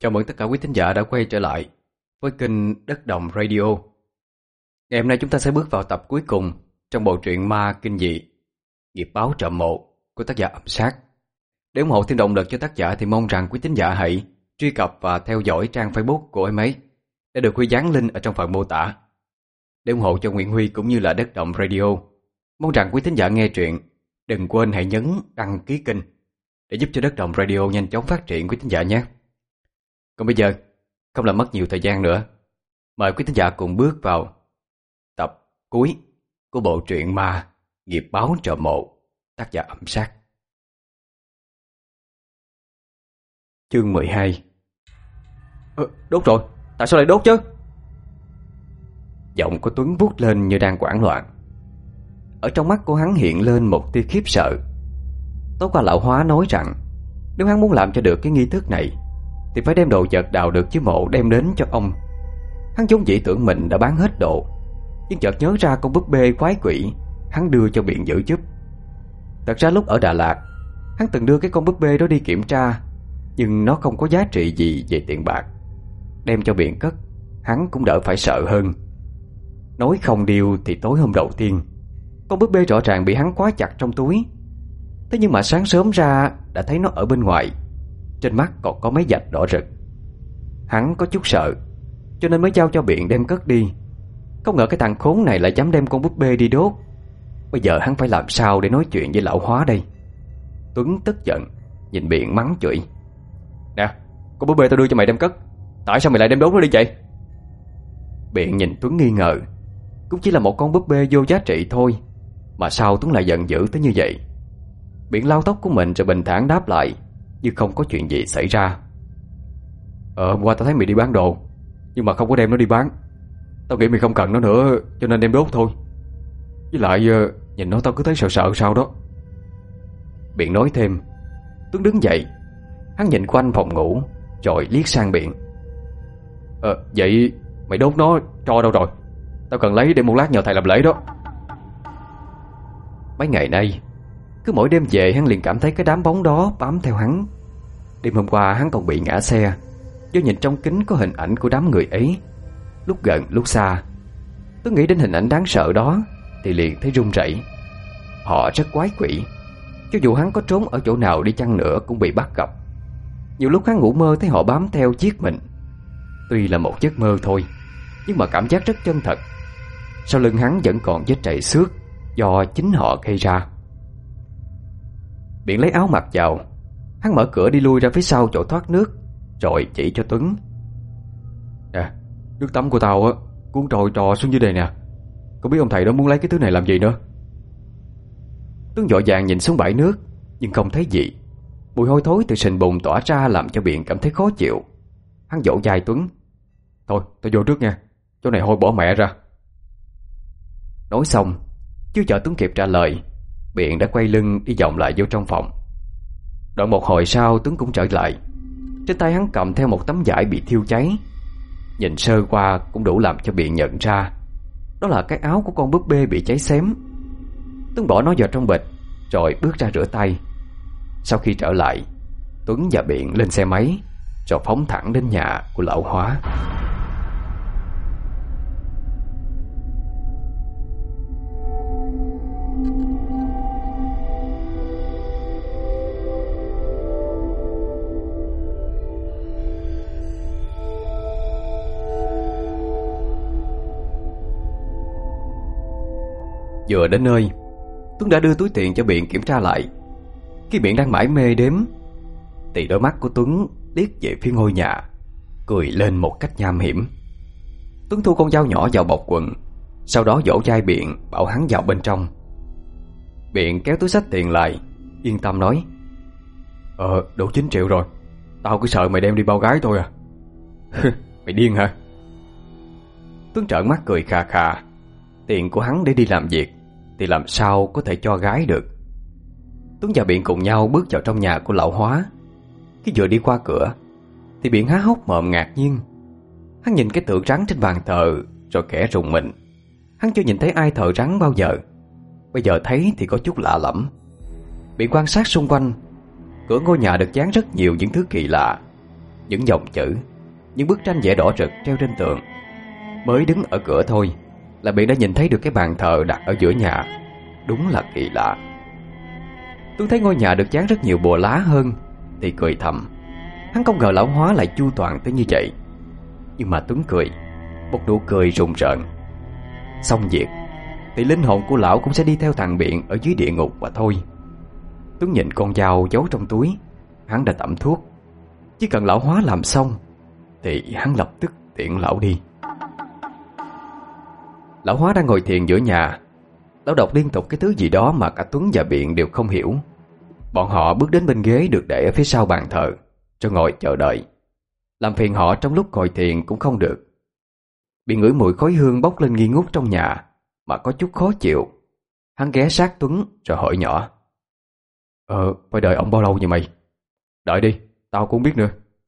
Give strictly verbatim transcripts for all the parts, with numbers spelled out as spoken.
Chào mừng tất cả quý thính giả đã quay trở lại với kênh Đất Đồng Radio. Ngày hôm nay chúng ta sẽ bước vào tập cuối cùng trong bộ truyện ma kinh dị Nghiệp báo trộm mộ của tác giả Âm Sát. Để ủng hộ thêm động lực cho tác giả thì mong rằng quý thính giả hãy truy cập và theo dõi trang Facebook của em ấy đã được Huy dán link ở trong phần mô tả. Để ủng hộ cho Nguyễn Huy cũng như là Đất Đồng Radio, mong rằng quý thính giả nghe truyện đừng quên hãy nhấn đăng ký kênh để giúp cho Đất Đồng Radio nhanh chóng phát triển quý thính giả nhé. Còn bây giờ, không làm mất nhiều thời gian nữa, mời quý thính giả cùng bước vào tập cuối của bộ truyện ma Nghiệp báo trộm mộ, tác giả Âm Sát. Chương mười hai. Ờ, đốt rồi, tại sao lại đốt chứ? Giọng của Tuấn vút lên như đang hoảng loạn. Ở trong mắt của hắn hiện lên một tia khiếp sợ. Tối qua lão Hóa nói rằng nếu hắn muốn làm cho được cái nghi thức này thì phải đem đồ vật đào được dưới mộ đem đến cho ông. Hắn vốn dĩ tưởng mình đã bán hết đồ, nhưng chợt nhớ ra con búp bê quái quỷ hắn đưa cho Biện giữ giúp. Thật ra lúc ở Đà Lạt, hắn từng đưa cái con búp bê đó đi kiểm tra, nhưng nó không có giá trị gì về tiền bạc. Đem cho Biện cất, hắn cũng đỡ phải sợ hơn. Nói không điều thì tối hôm đầu tiên, con búp bê rõ ràng bị hắn khóa chặt trong túi. Thế nhưng mà sáng sớm ra đã thấy nó ở bên ngoài, trên mắt còn có mấy vạch đỏ rực. Hắn có chút sợ, cho nên mới giao cho Biện đem cất đi. Không ngờ cái thằng khốn này lại dám đem con búp bê đi đốt. Bây giờ hắn phải làm sao để nói chuyện với lão Hóa đây? Tuấn tức giận nhìn Biện mắng chửi: Nè, con búp bê tao đưa cho mày đem cất, tại sao mày lại đem đốt nó đi vậy? Biện nhìn Tuấn nghi ngờ. Cũng chỉ là một con búp bê vô giá trị thôi, mà sao Tuấn lại giận dữ tới như vậy? Biện lau tóc của mình rồi bình thản đáp lại như không có chuyện gì xảy ra. Ờ, hôm qua tao thấy mày đi bán đồ, nhưng mà không có đem nó đi bán. Tao nghĩ mày không cần nó nữa, cho nên đem đốt thôi. Với lại nhìn nó tao cứ thấy sợ sợ sao đó. Biện nói thêm. Tuấn đứng dậy. Hắn nhìn quanh phòng ngủ rồi liếc sang Biện. Ờ, vậy mày đốt nó cho đâu rồi? Tao cần lấy để một lát nhờ thầy làm lễ đó. Mấy ngày nay, cứ mỗi đêm về hắn liền cảm thấy cái đám bóng đó bám theo hắn. Đêm hôm qua hắn còn bị ngã xe do nhìn trong kính có hình ảnh của đám người ấy, lúc gần lúc xa. Tôi nghĩ đến hình ảnh đáng sợ đó thì liền thấy run rẩy. Họ rất quái quỷ, cho dù hắn có trốn ở chỗ nào đi chăng nữa cũng bị bắt gặp. Nhiều lúc hắn ngủ mơ thấy họ bám theo giết mình. Tuy là một giấc mơ thôi, nhưng mà cảm giác rất chân thật. Sau lưng hắn vẫn còn vết chảy xước do chính họ gây ra. Biện lấy áo mặc vào. Hắn mở cửa đi lui ra phía sau chỗ thoát nước, rồi chỉ cho Tuấn. Nè, nước tắm của tao á, cuốn trôi trò xuống dưới đây nè. Không biết ông thầy đó muốn lấy cái thứ này làm gì nữa? Tuấn vội vàng nhìn xuống bãi nước, nhưng không thấy gì. Mùi hôi thối từ sình bùn tỏa ra làm cho Biện cảm thấy khó chịu. Hắn vỗ vai Tuấn. Thôi, tao vô trước nha, chỗ này hôi bỏ mẹ ra. Nói xong, chưa chờ Tuấn kịp trả lời, Biện đã quay lưng đi vòng lại vô trong phòng. Đoạn một hồi sau Tuấn cũng trở lại. Trên tay hắn cầm theo một tấm vải bị thiêu cháy. Nhìn sơ qua cũng đủ làm cho Biện nhận ra đó là cái áo của con búp bê bị cháy xém. Tuấn bỏ nó vào trong bịch rồi bước ra rửa tay. Sau khi trở lại, Tuấn và Biện lên xe máy rồi phóng thẳng đến nhà của lão Hóa. Vừa đến nơi, Tuấn đã đưa túi tiền cho Biện kiểm tra lại. Khi Biện đang mải mê đếm thì đôi mắt của Tuấn liếc về phía ngôi nhà, cười lên một cách nham hiểm. Tuấn thu con dao nhỏ vào bọc quần, sau đó vỗ vai Biện bảo hắn vào bên trong. Biện kéo túi xách tiền lại, yên tâm nói: Ờ, đủ chín triệu rồi. Tao cứ sợ mày đem đi bao gái thôi à. Mày điên hả? Tuấn trợn mắt cười khà khà. Tiền của hắn để đi làm việc thì làm sao có thể cho gái được. Tuấn và Biện cùng nhau bước vào trong nhà của lão Hóa. Khi vừa đi qua cửa thì Biện há hốc mồm ngạc nhiên. Hắn nhìn cái tượng rắn trên bàn thờ rồi khẽ rùng mình. Hắn chưa nhìn thấy ai thờ rắn bao giờ, bây giờ thấy thì có chút lạ lẫm. Biện quan sát xung quanh, cửa ngôi nhà được dán rất nhiều những thứ kỳ lạ. những dòng chữ, những bức tranh vẽ đỏ rực treo trên tường. Mới đứng ở cửa thôi là Biện đã nhìn thấy được cái bàn thờ đặt ở giữa nhà. Đúng là kỳ lạ. Tuấn thấy ngôi nhà được dán rất nhiều bùa lá hơn thì cười thầm. Hắn không ngờ lão Hóa lại chu toàn tới như vậy. Nhưng mà Tuấn cười một nụ cười rùng rợn. Xong việc thì linh hồn của lão cũng sẽ đi theo thằng Biện ở dưới địa ngục mà thôi. Tuấn nhìn con dao giấu trong túi. Hắn đã tẩm thuốc. Chỉ cần lão Hóa làm xong thì hắn lập tức tiễn lão đi. Lão Hóa đang ngồi thiền giữa nhà. Lão đọc liên tục cái thứ gì đó mà cả Tuấn và Biện đều không hiểu. Bọn họ bước đến bên ghế được để ở phía sau bàn thờ, rồi ngồi chờ đợi. Làm phiền họ trong lúc ngồi thiền cũng không được. Biện ngửi mùi khói hương bốc lên nghi ngút trong nhà mà có chút khó chịu. Hắn ghé sát Tuấn rồi hỏi nhỏ: Ờ, phải đợi ông bao lâu vậy mày? Đợi đi, tao cũng biết nữa.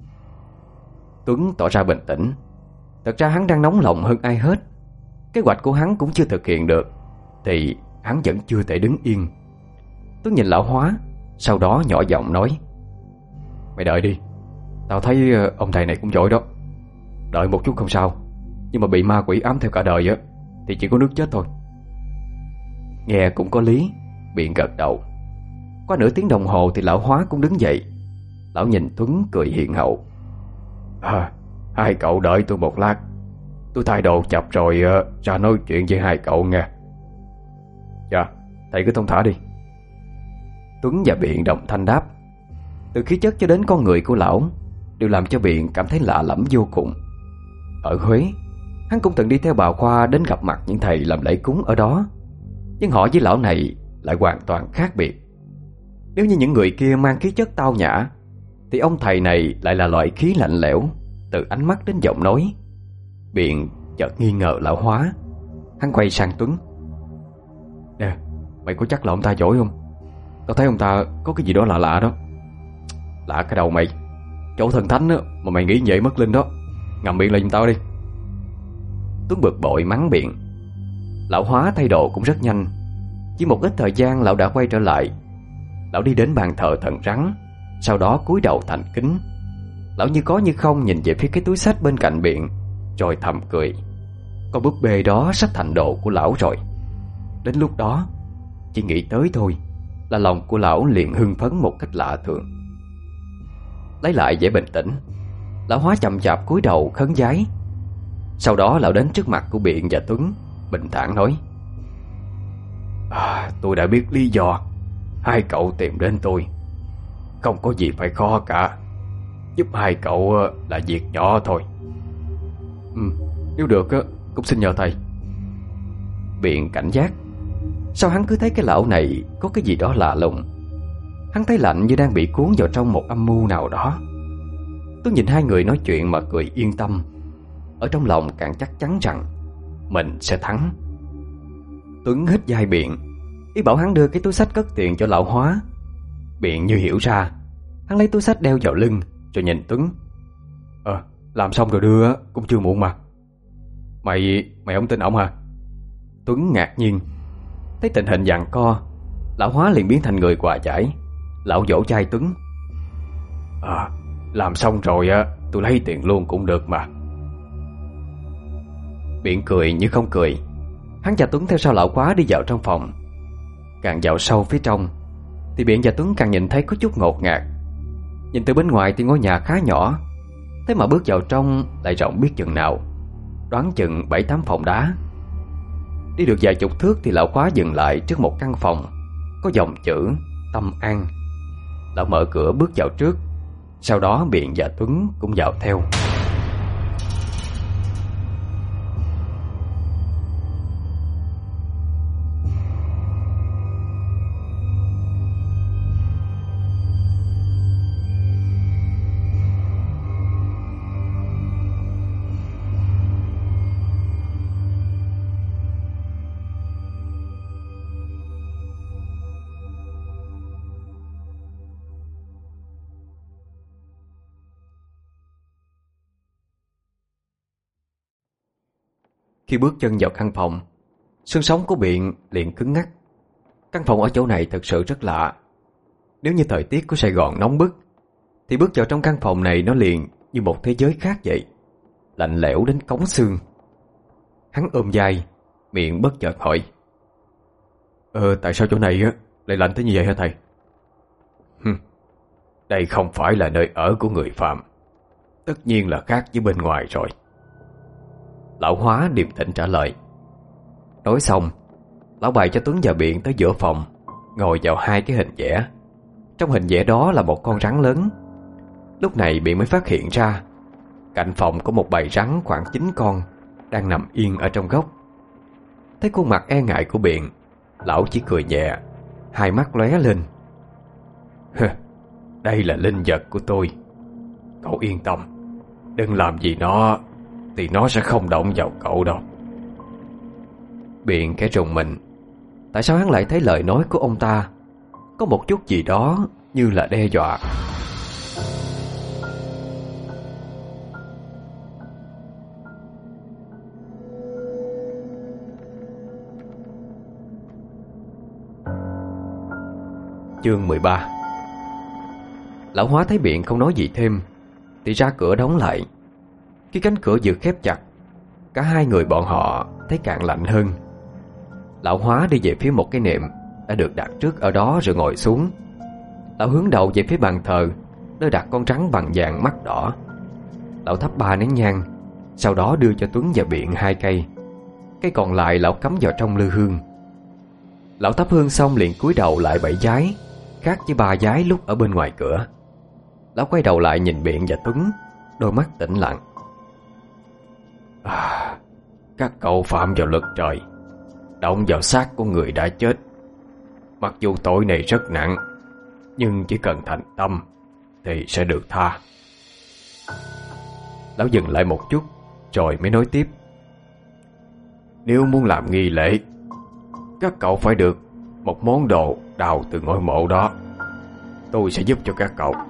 Tuấn tỏ ra bình tĩnh. Thật ra hắn đang nóng lòng hơn ai hết. Kế hoạch của hắn cũng chưa thực hiện được thì hắn vẫn chưa thể đứng yên. Tuấn nhìn lão Hóa, sau đó nhỏ giọng nói: Mày đợi đi, tao thấy ông thầy này cũng giỏi đó. Đợi một chút không sao, nhưng mà bị ma quỷ ám theo cả đời á thì chỉ có nước chết thôi. Nghe cũng có lý. Biện gật đầu. Qua nửa tiếng đồng hồ thì lão Hóa cũng đứng dậy. Lão nhìn Tuấn cười hiền hậu: À, hai cậu đợi tôi một lát, tôi thay đồ chập rồi uh, ra nói chuyện với hai cậu nghe. Dạ, thầy cứ thông thả đi. Tuấn và Biện đồng thanh đáp. Từ khí chất cho đến con người của lão đều làm cho Biện cảm thấy lạ lẫm vô cùng. Ở Huế, hắn cũng từng đi theo bà Khoa đến gặp mặt những thầy làm lễ cúng ở đó. Nhưng họ với lão này lại hoàn toàn khác biệt. Nếu như những người kia mang khí chất tao nhã thì ông thầy này lại là loại khí lạnh lẽo, từ ánh mắt đến giọng nói. Biện chợt nghi ngờ lão Hóa. Hắn quay sang Tuấn: Nè, mày có chắc là ông ta giỏi không? Tao thấy ông ta có cái gì đó lạ lạ đó. Lạ cái đầu mày. Chỗ thần thánh á, mà mày nghĩ vậy mất linh đó. Ngậm miệng lại giùm tao đi. Tuấn bực bội mắng Biện. Lão Hóa thay đồ cũng rất nhanh. Chỉ một ít thời gian lão đã quay trở lại. Lão đi đến bàn thờ thần rắn, sau đó cúi đầu thành kính. Lão như có như không nhìn về phía cái túi xách bên cạnh Biện, rồi thầm cười. Con búp bê đó sắp thành đồ của lão rồi. Đến lúc đó, chỉ nghĩ tới thôi là lòng của lão liền hưng phấn một cách lạ thường. Lấy lại vẻ bình tĩnh, lão Hóa chậm chạp cúi đầu khấn vái. Sau đó lão đến trước mặt của Biện và Tuấn, bình thản nói: à, Tôi đã biết lý do hai cậu tìm đến tôi. Không có gì phải khó cả. Giúp hai cậu là việc nhỏ thôi. Ừ, nếu được cũng xin nhờ thầy. Biện cảnh giác. Sao hắn cứ thấy cái lão này có cái gì đó lạ lùng. Hắn thấy lạnh như đang bị cuốn vào trong một âm mưu nào đó. Tôi nhìn hai người nói chuyện mà cười yên tâm. Ở trong lòng càng chắc chắn rằng mình sẽ thắng. Tuấn hít vai Biện, ý bảo hắn đưa cái túi xách cất tiền cho lão Hóa. Biện như hiểu ra. Hắn lấy túi xách đeo vào lưng rồi nhìn Tuấn: Ờ, làm xong rồi đưa cũng chưa muộn mà. Mày, mày không tin ổng hả? Tuấn ngạc nhiên. Thấy tình hình giằng co, lão Hóa liền biến thành người hòa giải. Lão vỗ vai Tuấn: À, làm xong rồi á, tôi lấy tiền luôn cũng được mà. Biện cười như không cười. Hắn và Tuấn theo sau lão Hóa đi vào trong phòng. Càng vào sâu phía trong thì Biện và Tuấn càng nhìn thấy có chút ngột ngạt. Nhìn từ bên ngoài thì ngôi nhà khá nhỏ, thế mà bước vào trong lại rộng biết chừng nào. Đoán chừng bảy tám phòng đá. Đi được vài chục thước thì lão Hóa dừng lại trước một căn phòng có dòng chữ Tâm An. Lão mở cửa bước vào trước. Sau đó Biện và Tuấn cũng vào theo. Khi bước chân vào căn phòng, xương sống của Biện liền cứng ngắc. Căn phòng ở chỗ này thật sự rất lạ. Nếu như thời tiết của Sài Gòn nóng bức thì bước vào trong căn phòng này nó liền như một thế giới khác vậy, lạnh lẽo đến cống xương. Hắn ôm vai, miệng bất chợt hỏi: Ờ tại sao chỗ này á lại lạnh tới như vậy hả thầy? Hừm, đây không phải là nơi ở của người phàm, tất nhiên là khác với bên ngoài rồi. Lão Hóa điềm tĩnh trả lời. Nói xong, lão bày cho Tuấn và Biện tới giữa phòng, ngồi vào hai cái hình vẽ. Trong hình vẽ đó là một con rắn lớn. Lúc này Biện mới phát hiện ra cạnh phòng có một bầy rắn khoảng chín con đang nằm yên ở trong góc. Thấy khuôn mặt e ngại của Biện, lão chỉ cười nhẹ, hai mắt lóe lên. Đây là linh vật của tôi, cậu yên tâm, đừng làm gì nó thì nó sẽ không động vào cậu đâu. Biện kẻ rùng mình. Tại sao hắn lại thấy lời nói của ông ta có một chút gì đó như là đe dọa? Chương mười ba. Lão Hóa thấy Biện không nói gì thêm thì ra cửa đóng lại. Khi cánh cửa vừa khép chặt, cả hai người bọn họ thấy càng lạnh hơn. Lão Hóa đi về phía một cái nệm đã được đặt trước ở đó rồi ngồi xuống. Lão hướng đầu về phía bàn thờ nơi đặt con rắn bằng vàng mắt đỏ. Lão thắp ba nén nhang, sau đó đưa cho Tuấn và Biện hai cây. Cây còn lại lão cắm vào trong lư hương. Lão thắp hương xong liền cúi đầu lại bảy vái, khác với ba vái lúc ở bên ngoài cửa. Lão quay đầu lại nhìn Biện và Tuấn, đôi mắt tĩnh lặng. À, các cậu phạm vào luật trời, động vào xác của người đã chết. Mặc dù tội này rất nặng, nhưng chỉ cần thành tâm thì sẽ được tha. Lão dừng lại một chút rồi mới nói tiếp. Nếu muốn làm nghi lễ, các cậu phải được một món đồ đào từ ngôi mộ đó. Tôi sẽ giúp cho các cậu.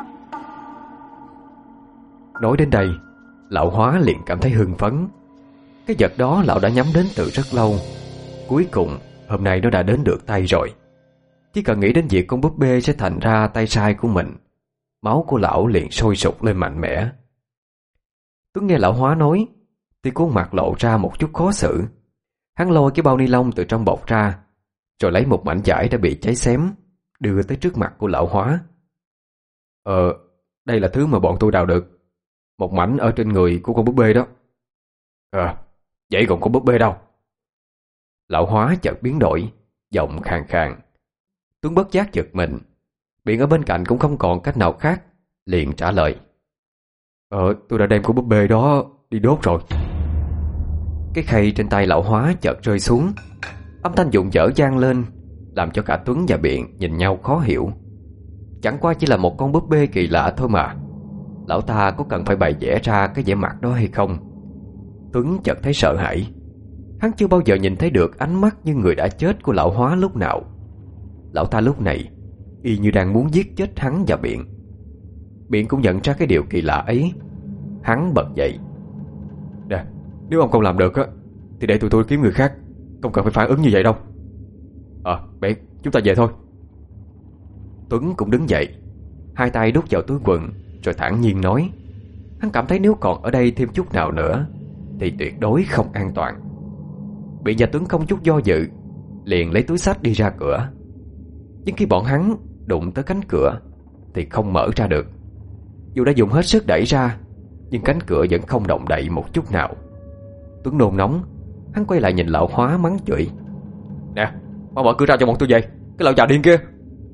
Nói đến đây, lão Hóa liền cảm thấy hưng phấn. Cái vật đó lão đã nhắm đến từ rất lâu. Cuối cùng hôm nay nó đã đến được tay rồi. Chỉ cần nghĩ đến việc con búp bê sẽ thành ra tay sai của mình, máu của lão liền sôi sục lên mạnh mẽ. Tuấn nghe lão Hóa nói thì khuôn mặt lộ ra một chút khó xử. Hắn lôi cái bao ni lông từ trong bọc ra, rồi lấy một mảnh vải đã bị cháy xém đưa tới trước mặt của lão Hóa. Ờ, đây là thứ mà bọn tôi đào được, một mảnh ở trên người của con búp bê đó. Ờ, vậy còn con búp bê đâu? Lão Hóa chợt biến đổi, giọng khàn khàn. Tuấn bất giác giật mình. Biện ở bên cạnh cũng không còn cách nào khác, liền trả lời. Ờ, tôi đã đem con búp bê đó đi đốt rồi. Cái khay trên tay lão Hóa chợt rơi xuống. Âm thanh vụn vỡ vang lên, làm cho cả Tuấn và Biện nhìn nhau khó hiểu. Chẳng qua chỉ là một con búp bê kỳ lạ thôi mà. Lão ta có cần phải bày vẽ ra cái vẻ mặt đó hay không? Tuấn chợt thấy sợ hãi. Hắn chưa bao giờ nhìn thấy được ánh mắt như người đã chết của lão Hóa lúc nào. Lão ta lúc này y như đang muốn giết chết hắn và Biện. Biện cũng nhận ra cái điều kỳ lạ ấy. Hắn bật dậy. Nè, nếu ông không làm được á thì để tụi tôi kiếm người khác, không cần phải phản ứng như vậy đâu. Ờ, à, Biện, chúng ta về thôi. Tuấn cũng đứng dậy, hai tay đút vào túi quần rồi thản nhiên nói. Hắn cảm thấy nếu còn ở đây thêm chút nào nữa thì tuyệt đối không an toàn. Biện và Tuấn không chút do dự, liền lấy túi xách đi ra cửa. Nhưng khi bọn hắn đụng tới cánh cửa thì không mở ra được. Dù đã dùng hết sức đẩy ra, nhưng cánh cửa vẫn không động đậy một chút nào. Tuấn nôn nóng, hắn quay lại nhìn lão Hóa mắng chửi. Nè, mau mở cửa ra cho bọn tôi về, cái lão già điên kia.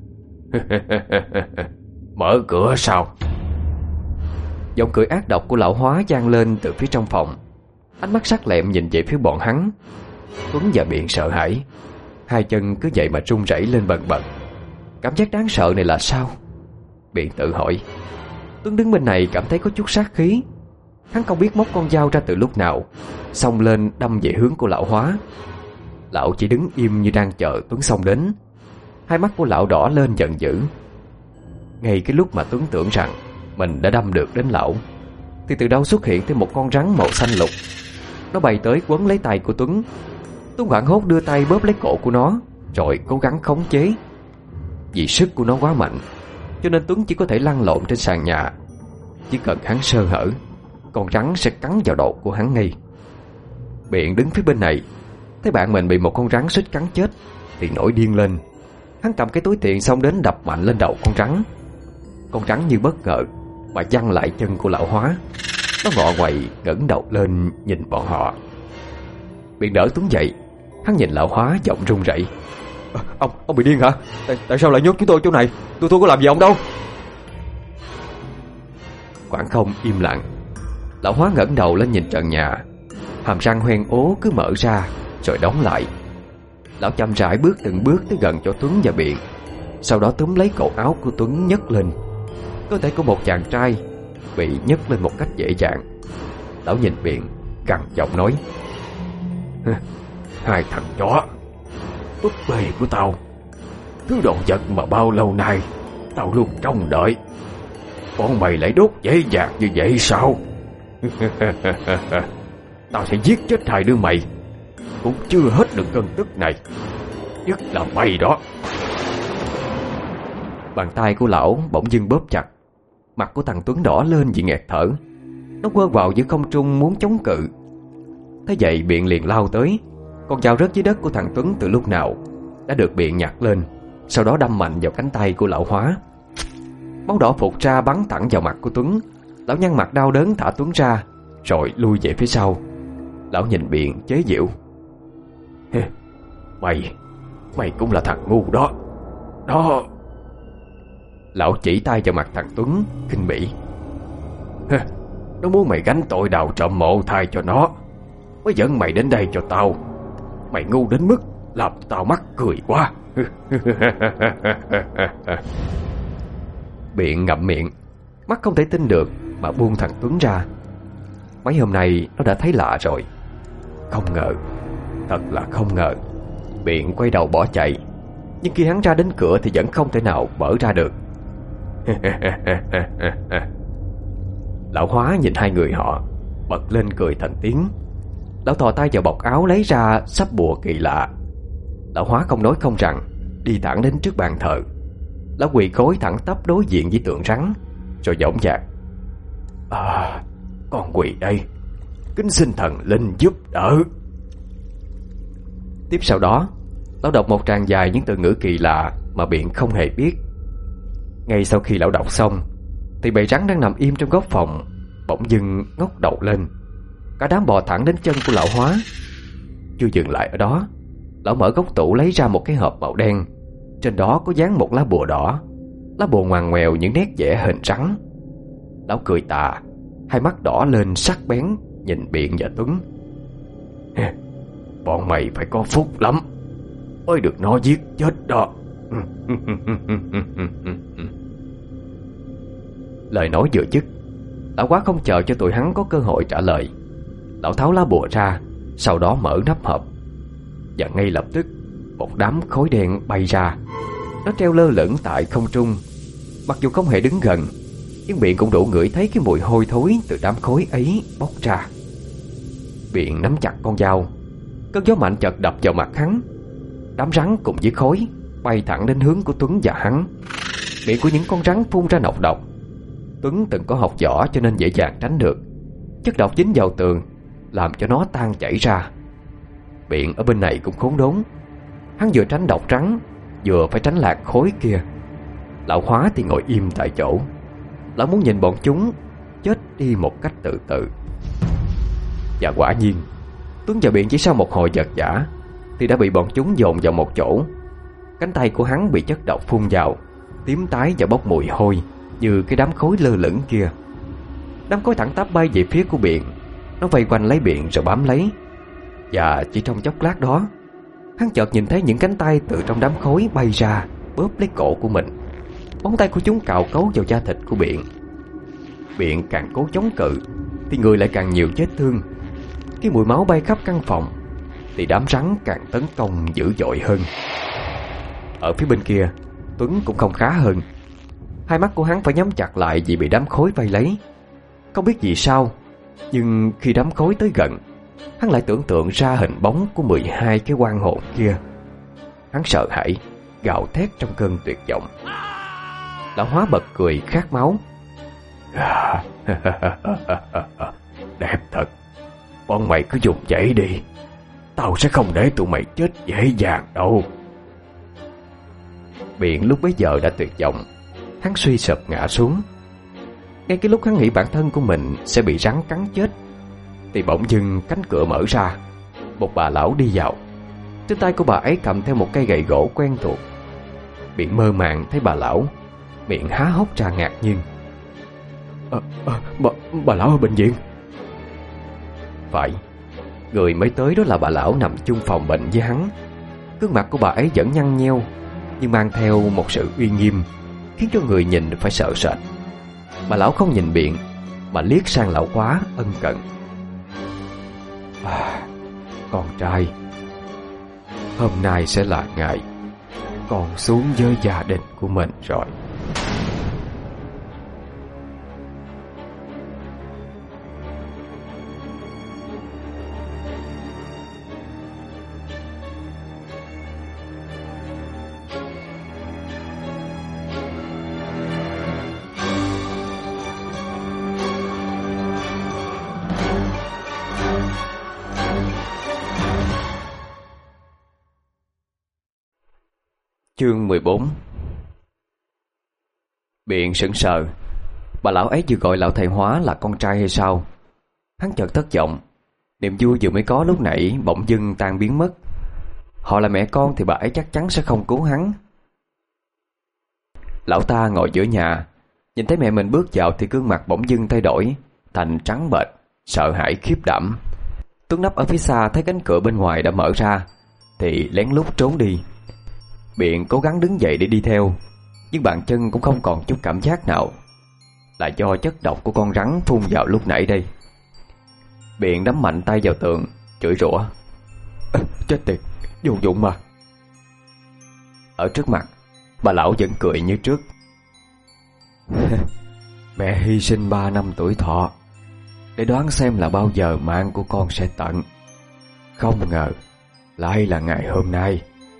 Mở cửa sao? Giọng cười ác độc của lão Hóa vang lên từ phía trong phòng. Ánh mắt sắc lẹm nhìn về phía bọn hắn. Tuấn và Biện sợ hãi, hai chân cứ vậy mà run rẩy lên bần bật. Cảm giác đáng sợ này là sao? Biện tự hỏi. Tuấn đứng bên này cảm thấy có chút sát khí. Hắn không biết móc con dao ra từ lúc nào, xông lên đâm về hướng của lão Hóa. Lão chỉ đứng im như đang chờ Tuấn xông đến. Hai mắt của lão đỏ lên giận dữ. Ngay cái lúc mà Tuấn tưởng rằng mình đã đâm được đến lão thì từ đâu xuất hiện thêm một con rắn màu xanh lục. Nó bay tới quấn lấy tay của Tuấn. Tuấn hoảng hốt đưa tay bóp lấy cổ của nó, rồi cố gắng khống chế. Vì sức của nó quá mạnh cho nên Tuấn chỉ có thể lăn lộn trên sàn nhà. chỉ cần hắn sơ hở, con rắn sẽ cắn vào đầu của hắn ngay. Biện đứng phía bên này, thấy bạn mình bị một con rắn xích cắn chết thì nổi điên lên. Hắn cầm cái túi tiền xông đến đập mạnh lên đầu con rắn. Con rắn như bất ngờ mà giăng lại chân của lão Hóa. Nó ngọ nguậy ngẩng đầu lên nhìn bọn họ. Biện đỡ Tuấn dậy. Hắn nhìn lão Hóa giọng run rẩy. À, Ông, ông bị điên hả? Tại, tại sao lại nhốt chúng tôi chỗ này? Tôi tôi có làm gì ông đâu. Khoảng không im lặng. Lão Hóa ngẩng đầu lên nhìn trần nhà. Hàm răng hoen ố cứ mở ra rồi đóng lại. Lão chậm rãi bước từng bước tới gần chỗ Tuấn và Biện. Sau đó túm lấy cổ áo của Tuấn nhấc lên. Cơ thể của một chàng trai bị nhấc lên một cách dễ dàng. Lão nhìn Biện gằn giọng nói: Hai thằng chó, búp bê của tao, thứ đồ vật mà bao lâu nay tao luôn trông đợi, bọn mày lại đốt dễ dàng như vậy sao? Tao sẽ giết chết hai đứa mày, cũng chưa hết được cơn tức này. Nhất là mày đó. Bàn tay của lão bỗng dưng bóp chặt. Mặt của thằng Tuấn đỏ lên vì nghẹt thở. Nó quơ vào giữa không trung muốn chống cự. Thế vậy Biện liền lao tới. Con dao rớt dưới đất của thằng Tuấn từ lúc nào đã được Biện nhặt lên, sau đó đâm mạnh vào cánh tay của lão Hóa. Máu đỏ phụt ra bắn thẳng vào mặt của Tuấn. Lão nhăn mặt đau đớn thả Tuấn ra, rồi lui về phía sau. Lão nhìn Biện chế giễu: Mày Mày cũng là thằng ngu đó. Đó. Lão chỉ tay vào mặt thằng Tuấn khinh bỉ: Nó muốn mày gánh tội đào trộm mộ thay cho nó, mới dẫn mày đến đây cho tao. Mày ngu đến mức làm tao mắc cười quá. Biện ngậm miệng, mắt không thể tin được mà buông thằng Tuấn ra. Mấy hôm nay nó đã thấy lạ rồi. Không ngờ, thật là không ngờ. Biện quay đầu bỏ chạy, nhưng khi hắn ra đến cửa thì vẫn không thể nào mở ra được. Lão Hóa nhìn hai người họ, bật lên cười thành tiếng. Lão thò tay vào bọc áo lấy ra sắp bùa kỳ lạ. Lão Hóa không nói không rằng, đi thẳng đến trước bàn thờ. Lão quỳ gối thẳng tắp đối diện với tượng rắn, rồi dõng dạc: À, con quỳ đây, kính xin thần linh giúp đỡ. Tiếp sau đó, lão đọc một tràng dài những từ ngữ kỳ lạ mà Biện không hề biết. Ngay sau khi lão đọc xong thì bầy rắn đang nằm im trong góc phòng bỗng dưng ngóc đầu lên. Cả đám bò thẳng đến chân của lão Hóa. Chưa dừng lại ở đó, lão mở góc tủ lấy ra một cái hộp màu đen. Trên đó có dán một lá bùa đỏ. Lá bùa ngoằn ngoèo những nét vẽ hình rắn. Lão cười tà, hai mắt đỏ lên sắc bén nhìn Biện và Tuấn: Bọn mày phải có phúc lắm mới được nó giết chết đó. Lời nói vừa dứt, lão Hóa không chờ cho tụi hắn có cơ hội trả lời. Lão tháo lá bùa ra, sau đó mở nắp hộp. Và ngay lập tức một đám khói đen bay ra. Nó treo lơ lửng tại không trung. Mặc dù không hề đứng gần, nhưng Biện cũng đủ ngửi thấy cái mùi hôi thối từ đám khói ấy bốc ra. Biện nắm chặt con dao. Cơn gió mạnh chợt đập vào mặt hắn. Đám rắn cùng với khói bay thẳng đến hướng của Tuấn và hắn. Miệng của những con rắn phun ra nọc độc. Tuấn từng có học võ cho nên dễ dàng tránh được. Chất độc dính vào tường làm cho nó tan chảy ra. Biện ở bên này cũng khốn đốn. Hắn vừa tránh độc rắn, vừa phải tránh lạc khối kia. Lão Hóa thì ngồi im tại chỗ. Lão muốn nhìn bọn chúng chết đi một cách từ từ. Và quả nhiên, Tuấn và Biện chỉ sau một hồi giật giã thì đã bị bọn chúng dồn vào một chỗ. Cánh tay của hắn bị chất độc phun vào, tím tái và bốc mùi hôi như cái đám khói lơ lửng kia. Đám khói thẳng tắp bay về phía của Biện. Nó vây quanh lấy Biện rồi bám lấy. Và chỉ trong chốc lát đó, hắn chợt nhìn thấy những cánh tay từ trong đám khói bay ra, bóp lấy cổ của mình. Móng tay của chúng cào cấu vào da thịt của Biện. Biện càng cố chống cự thì người lại càng nhiều vết thương. Khi mùi máu bay khắp căn phòng thì đám rắn càng tấn công dữ dội hơn. Ở phía bên kia, Tuấn cũng không khá hơn. Hai mắt của hắn phải nhắm chặt lại vì bị đám khói vây lấy. Không biết vì sao, nhưng khi đám khói tới gần, hắn lại tưởng tượng ra hình bóng của mười hai cái oan hồn kia. Hắn sợ hãi, gào thét trong cơn tuyệt vọng. Lão Hóa bật cười khát máu. Đẹp thật. Bọn mày cứ dùng dãy đi, tao sẽ không để tụi mày chết dễ dàng đâu. Biện lúc bấy giờ đã tuyệt vọng. Hắn suy sụp ngã xuống. Ngay cái lúc hắn nghĩ bản thân của mình sẽ bị rắn cắn chết, thì bỗng dưng cánh cửa mở ra. Một bà lão đi vào. Trên tay của bà ấy cầm theo một cây gậy gỗ quen thuộc. Biện mơ màng thấy bà lão, miệng há hốc ra ngạc nhiên. à, à, bà, bà lão ở bệnh viện? Phải. Người mới tới đó là bà lão nằm chung phòng bệnh với hắn. Gương mặt của bà ấy vẫn nhăn nheo, nhưng mang theo một sự uy nghiêm, khiến cho người nhìn phải sợ sệt. Bà lão không nhìn Biện, mà liếc sang lão Hóa ân cần. à, Con trai, hôm nay sẽ là ngày con xuống với gia đình của mình rồi. Chương mười bốn. Biện sững sờ. Bà lão ấy vừa gọi lão thầy Hóa là con trai hay sao? Hắn chợt thất vọng. Niềm vui vừa mới có lúc nãy bỗng dưng tan biến mất. Họ là mẹ con thì bà ấy chắc chắn sẽ không cứu hắn. Lão ta ngồi giữa nhà, nhìn thấy mẹ mình bước vào thì gương mặt bỗng dưng thay đổi thành trắng bệch, sợ hãi khiếp đảm. Tuấn nấp ở phía xa thấy cánh cửa bên ngoài đã mở ra thì lén lút trốn đi. Biện cố gắng đứng dậy để đi theo, nhưng bàn chân cũng không còn chút cảm giác nào. Là do chất độc của con rắn phun vào lúc nãy đây. Biện đấm mạnh tay vào tường, chửi rủa. à, Chết tiệt, vô dụng mà. Ở trước mặt, bà lão vẫn cười như trước. Mẹ hy sinh ba năm tuổi thọ để đoán xem là bao giờ mạng của con sẽ tận. Không ngờ lại là ngày hôm nay.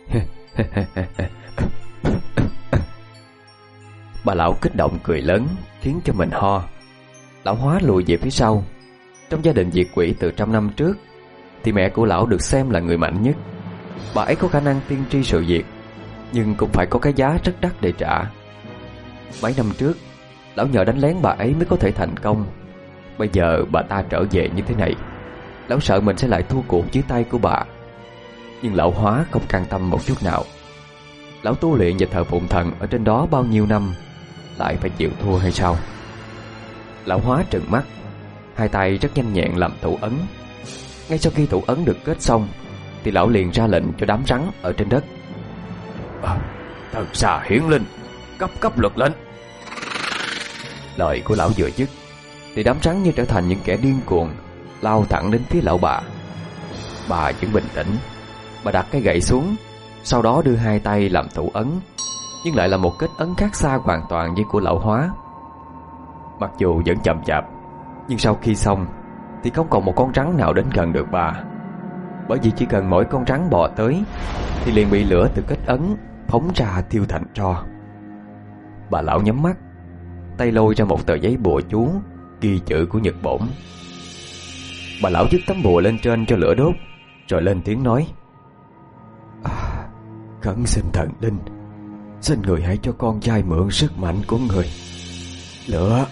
Bà lão kích động cười lớn, khiến cho mình ho. Lão Hóa lùi về phía sau. Trong gia đình diệt quỷ từ trăm năm trước thì mẹ của lão được xem là người mạnh nhất. Bà ấy có khả năng tiên tri sự việc, nhưng cũng phải có cái giá rất đắt để trả. Mấy năm trước, lão nhờ đánh lén bà ấy mới có thể thành công. Bây giờ bà ta trở về như thế này, lão sợ mình sẽ lại thua cuộc dưới tay của bà. Nhưng lão Hóa không can tâm một chút nào. Lão tu luyện và thờ phụng thần ở trên đó bao nhiêu năm, lại phải chịu thua hay sao? Lão Hóa trừng mắt, hai tay rất nhanh nhẹn làm thủ ấn. Ngay sau khi thủ ấn được kết xong thì lão liền ra lệnh cho đám rắn ở trên đất. à, Thần xà hiển linh, cấp cấp luật lệnh. Lời của lão vừa dứt thì đám rắn như trở thành những kẻ điên cuồng, lao thẳng đến phía lão bà. Bà vẫn bình tĩnh. Bà đặt cái gậy xuống, sau đó đưa hai tay làm thủ ấn, nhưng lại là một kết ấn khác xa hoàn toàn với của lão Hóa. Mặc dù vẫn chậm chạp, nhưng sau khi xong thì không còn một con rắn nào đến gần được bà. Bởi vì chỉ cần mỗi con rắn bò tới thì liền bị lửa từ kết ấn phóng ra thiêu thành tro. Bà lão nhắm mắt, tay lôi ra một tờ giấy bùa chú ghi chữ của Nhật Bổn. Bà lão dứt tấm bùa lên trên cho lửa đốt, rồi lên tiếng nói. à, Khẩn xin thần linh, xin người hãy cho con trai mượn sức mạnh của người. Lửa.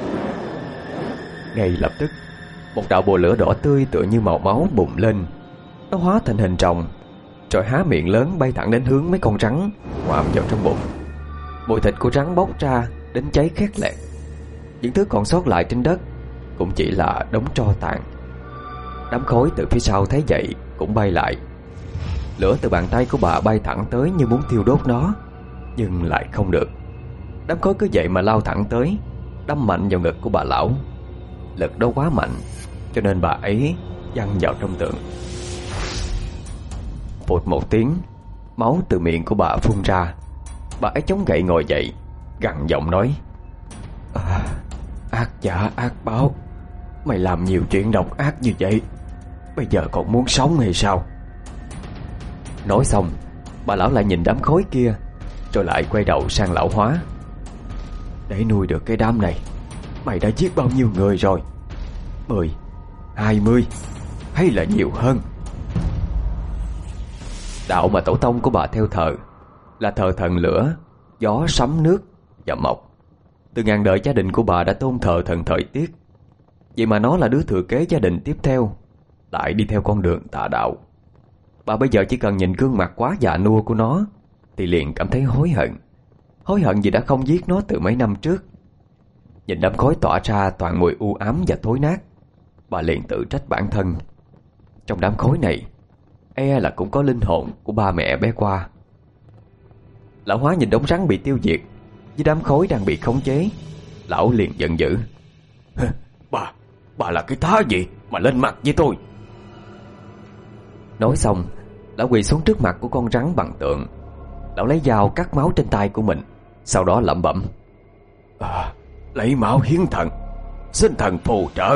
Ngay lập tức, một đạo bùa lửa đỏ tươi tựa như màu máu bùng lên. Nó hóa thành hình rồng, rồi há miệng lớn bay thẳng đến hướng mấy con rắn ngoạm vào trong bụng. Mùi thịt của rắn bốc ra đến cháy khét lẹt. Những thứ còn sót lại trên đất cũng chỉ là đống tro tàn. Đám khói từ phía sau thấy vậy cũng bay lại. Lửa từ bàn tay của bà bay thẳng tới như muốn thiêu đốt nó, nhưng lại không được. Đám khói cứ vậy mà lao thẳng tới, đâm mạnh vào ngực của bà lão. Lực đó quá mạnh, cho nên bà ấy văng vào trong tường. Phụt một tiếng, máu từ miệng của bà phun ra. Bà ấy chống gậy ngồi dậy, gằn giọng nói. à, Ác giả ác báo, mày làm nhiều chuyện độc ác như vậy, bây giờ còn muốn sống hay sao? Nói xong, bà lão lại nhìn đám khói kia, rồi lại quay đầu sang lão Hóa. Để nuôi được cái đám này, Mày đã giết bao nhiêu người rồi? Mười, hai mươi hay là nhiều hơn? Đạo mà tổ tông của bà theo thờ là thờ thần lửa, gió, sấm, nước và mộc. Từ ngàn đời gia đình của bà đã tôn thờ thần thời tiết. Vậy mà nó là đứa thừa kế gia đình tiếp theo lại đi theo con đường tà đạo. Bà bây giờ chỉ cần nhìn gương mặt quá già nua của nó thì liền cảm thấy hối hận. Hối hận vì đã không giết nó từ mấy năm trước. Nhìn đám khói tỏa ra toàn mùi u ám và thối nát, bà liền tự trách bản thân. Trong đám khói này e là cũng có linh hồn của ba mẹ bé Qua. Lão Hóa nhìn đống rắn bị tiêu diệt với đám khói đang bị khống chế, lão liền giận dữ. Bà, bà là cái thá gì mà lên mặt với tôi? Nói xong, lão quỳ xuống trước mặt của con rắn bằng tượng. Lão lấy dao cắt máu trên tay của mình, sau đó lẩm bẩm: à, lấy máu hiến thần, xin thần phù trợ.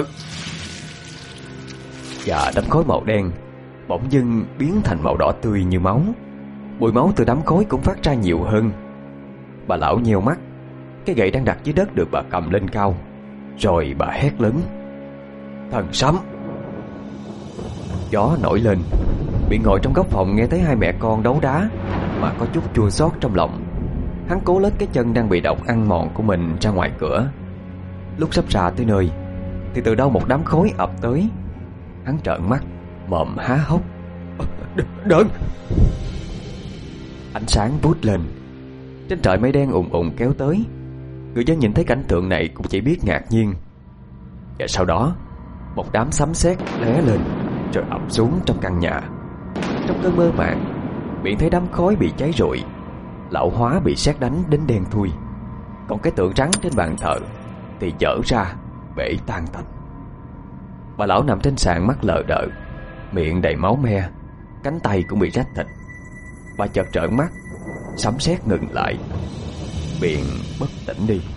Và đám khói màu đen bỗng dưng biến thành màu đỏ tươi như máu. Mùi máu từ đám khói cũng phát ra nhiều hơn. Bà lão nheo mắt, cái gậy đang đặt dưới đất được bà cầm lên cao, rồi bà hét lớn: thần sấm! Gió nổi lên. Bị ngồi trong góc phòng nghe thấy hai mẹ con đấu đá mà có chút chua xót trong lòng. Hắn cố lết cái chân đang bị độc ăn mòn của mình ra ngoài cửa. Lúc sắp ra tới nơi thì từ đâu một đám khói ập tới. Hắn trợn mắt, mồm há hốc. Đừng! Ánh sáng vút lên. Trên trời mây đen ùn ùn kéo tới. Người dân nhìn thấy cảnh tượng này cũng chỉ biết ngạc nhiên. Và sau đó một đám sấm sét lóe lên rồi ập xuống trong căn nhà. Trong cơn mơ màng, Biện thấy đám khói bị cháy rụi, Lão Hóa bị sét đánh đến đen thui. Còn cái tượng rắn trên bàn thờ thì dở ra, bể tan tành. Bà lão nằm trên sàn mắt lờ đờ, miệng đầy máu me, cánh tay cũng bị rách thịt. Bà chợt trợn mắt, sấm sét ngừng lại. Biện bất tỉnh đi.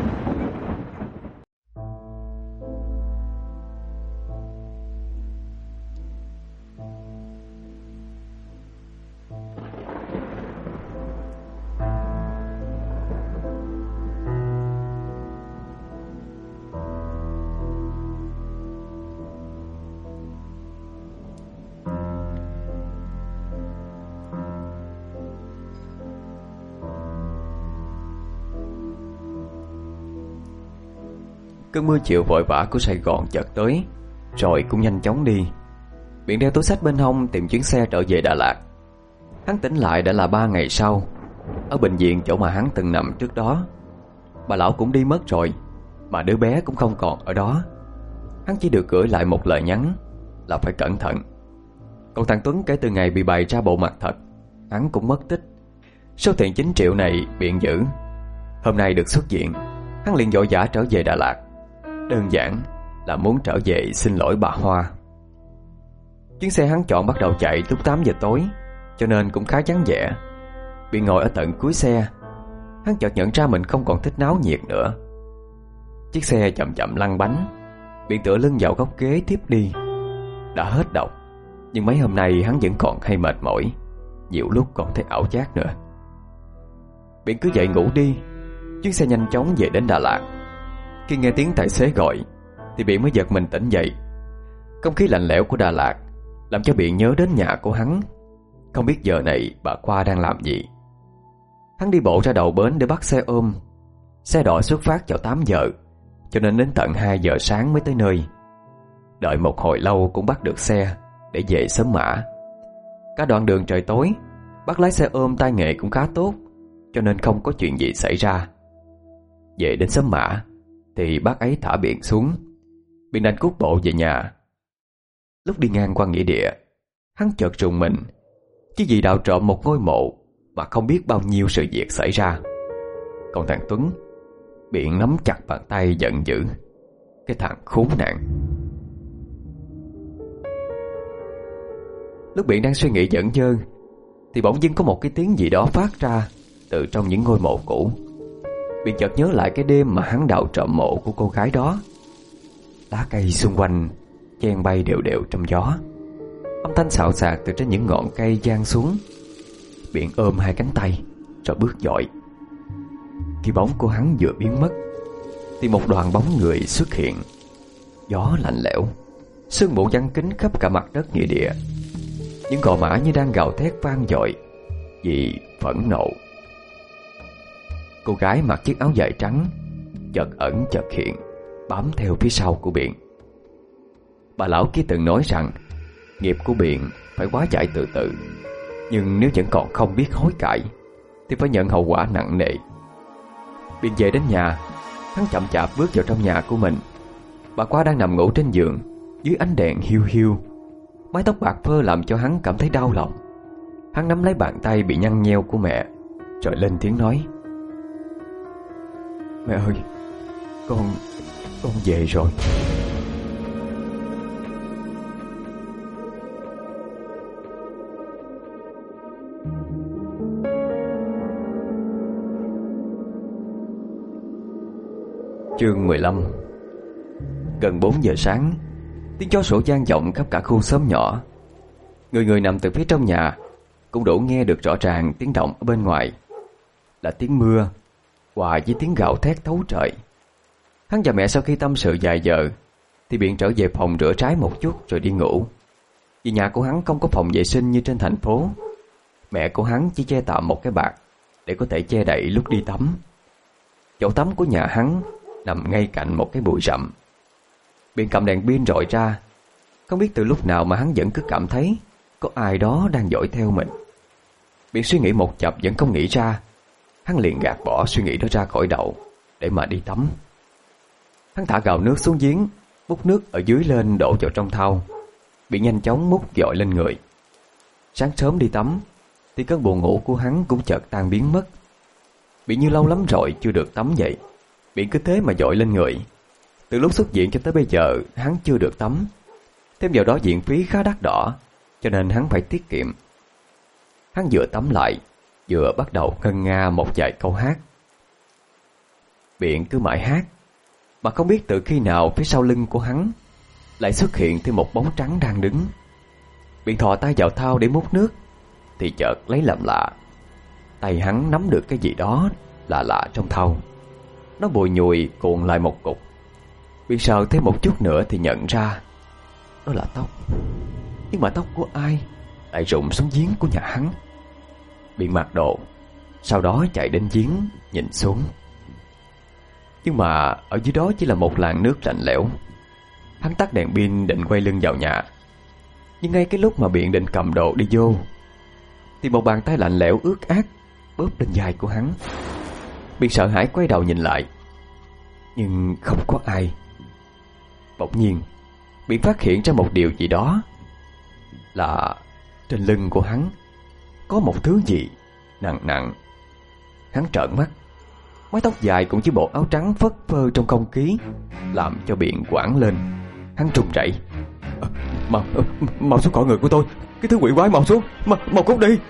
Cơn mưa chiều vội vã của Sài Gòn chợt tới, rồi cũng nhanh chóng đi. Biện đeo túi xách bên hông tìm chuyến xe trở về Đà Lạt. Hắn tỉnh lại đã là ba ngày sau, ở bệnh viện chỗ mà hắn từng nằm trước đó. Bà lão cũng đi mất rồi, mà đứa bé cũng không còn ở đó. Hắn chỉ được gửi lại một lời nhắn là phải cẩn thận. Còn thằng Tuấn kể từ ngày bị bày ra bộ mặt thật, hắn cũng mất tích. Số tiền chín triệu này Biện giữ. Hôm nay được xuất viện, hắn liền vội vã trở về Đà Lạt. Đơn giản là muốn trở về xin lỗi bà Hoa. Chuyến xe hắn chọn bắt đầu chạy lúc tám giờ tối, cho nên cũng khá vắng vẻ. Biện ngồi ở tận cuối xe. Hắn chợt nhận ra mình không còn thích náo nhiệt nữa. Chiếc xe chậm chậm lăn bánh. Biện tựa lưng vào góc ghế tiếp đi. Đã hết độc, nhưng mấy hôm nay hắn vẫn còn hay mệt mỏi, nhiều lúc còn thấy ảo giác nữa. Biện cứ dậy ngủ đi. Chuyến xe nhanh chóng về đến Đà Lạt. Khi nghe tiếng tài xế gọi thì Biện mới giật mình tỉnh dậy. Không khí lạnh lẽo của Đà Lạt làm cho Biện nhớ đến nhà của hắn. Không biết giờ này bà Qua đang làm gì. Hắn đi bộ ra đầu bến để bắt xe ôm. Xe đò xuất phát vào tám giờ, cho nên đến tận hai giờ sáng mới tới nơi. Đợi một hồi lâu cũng bắt được xe để về Sớm Mã. Cả đoạn đường trời tối, bác lái xe ôm tay nghề cũng khá tốt, cho nên không có chuyện gì xảy ra. Về đến Sớm Mã thì bác ấy thả Biện xuống. Biện đành cuốc bộ về nhà. Lúc đi ngang qua nghĩa địa, hắn chợt rùng mình. Chứ gì đào trộm một ngôi mộ mà không biết bao nhiêu sự việc xảy ra. Còn thằng Tuấn, Biện nắm chặt bàn tay giận dữ. Cái thằng khốn nạn. Lúc Biện đang suy nghĩ giận dơ thì bỗng dưng có một cái tiếng gì đó phát ra từ trong những ngôi mộ cũ. Biện chợt nhớ lại cái đêm mà hắn đào trộm mộ của cô gái đó. Lá cây xung quanh chen bay đều đều trong gió. Âm thanh xào xạc từ trên những ngọn cây giăng xuống. Biện ôm hai cánh tay rồi bước dội. Khi bóng của hắn vừa biến mất thì một đoàn bóng người xuất hiện. Gió lạnh lẽo, sương mù giăng kín khắp cả mặt đất nghĩa địa. Những gò mã như đang gào thét vang dội vì phẫn nộ. Cô gái mặc chiếc áo dài trắng chợt ẩn chợt hiện, bám theo phía sau của Biện. Bà lão kia từng nói rằng nghiệp của Biện phải hóa giải từ từ, nhưng nếu vẫn còn không biết hối cải thì phải nhận hậu quả nặng nề. Biện về đến nhà, hắn chậm chạp bước vào trong nhà của mình. Bà Qua đang nằm ngủ trên giường dưới ánh đèn hiu hiu. Mái tóc bạc phơ làm cho hắn cảm thấy đau lòng. Hắn nắm lấy bàn tay bị nhăn nheo của mẹ, rồi lên tiếng nói: "Mẹ ơi, con con về rồi." Chương mười lăm. Gần bốn giờ sáng, tiếng chó sủa vang vọng khắp cả khu xóm nhỏ. Người người nằm từ phía trong nhà cũng đủ nghe được rõ ràng tiếng động ở bên ngoài, là tiếng mưa hòa với tiếng gào thét thấu trời. Hắn và mẹ sau khi tâm sự vài giờ thì Biện trở về phòng rửa trái một chút rồi đi ngủ. Vì nhà của hắn không có phòng vệ sinh như trên thành phố. Mẹ của hắn chỉ che tạm một cái bạt để có thể che đậy lúc đi tắm. Chỗ tắm của nhà hắn nằm ngay cạnh một cái bụi rậm. Biện cầm đèn pin rọi ra. Không biết từ lúc nào mà hắn vẫn cứ cảm thấy có ai đó đang dõi theo mình. Biện suy nghĩ một chập vẫn không nghĩ ra. Hắn liền gạt bỏ suy nghĩ đó ra khỏi đầu để mà đi tắm. Hắn thả gạo nước xuống giếng, múc nước ở dưới lên đổ vào trong thau. Biện nhanh chóng múc dội lên người. Sáng sớm đi tắm thì cơn buồn ngủ của hắn cũng chợt tan biến mất. Biện như lâu lắm rồi chưa được tắm vậy. Biện cứ thế mà dội lên người. Từ lúc xuất viện cho tới bây giờ hắn chưa được tắm. Thêm vào đó viện phí khá đắt đỏ, cho nên hắn phải tiết kiệm. Hắn vừa tắm lại vừa bắt đầu ngân nga một vài câu hát. Biện cứ mãi hát, mà không biết từ khi nào phía sau lưng của hắn lại xuất hiện thêm một bóng trắng đang đứng. Biện thò tay vào thau để múc nước thì chợt lấy làm lạ. Tay hắn nắm được cái gì đó lạ lạ trong thau. Nó bùi nhùi cuộn lại một cục. Biện sờ thêm một chút nữa thì nhận ra đó là tóc. Nhưng mà tóc của ai lại rụng xuống giếng của nhà hắn? Biện mặc đồ, sau đó chạy đến giếng nhìn xuống. Nhưng mà ở dưới đó chỉ là một làn nước lạnh lẽo. Hắn tắt đèn pin định quay lưng vào nhà. Nhưng ngay cái lúc mà Biện định cầm đồ đi vô thì một bàn tay lạnh lẽo ướt át bóp lên vai của hắn. Biện sợ hãi quay đầu nhìn lại, nhưng không có ai. Bỗng nhiên Biện phát hiện ra một điều gì đó, là trên lưng của hắn có một thứ gì nặng nặng. Hắn trợn mắt. Mái tóc dài cũng chỉ bộ áo trắng phất phơ trong không khí làm cho Biện hoảng lên. Hắn run rẩy. à, Mau, mau xuống khỏi người của tôi. Cái thứ quỷ quái, mau xuống, mau, mau cút đi.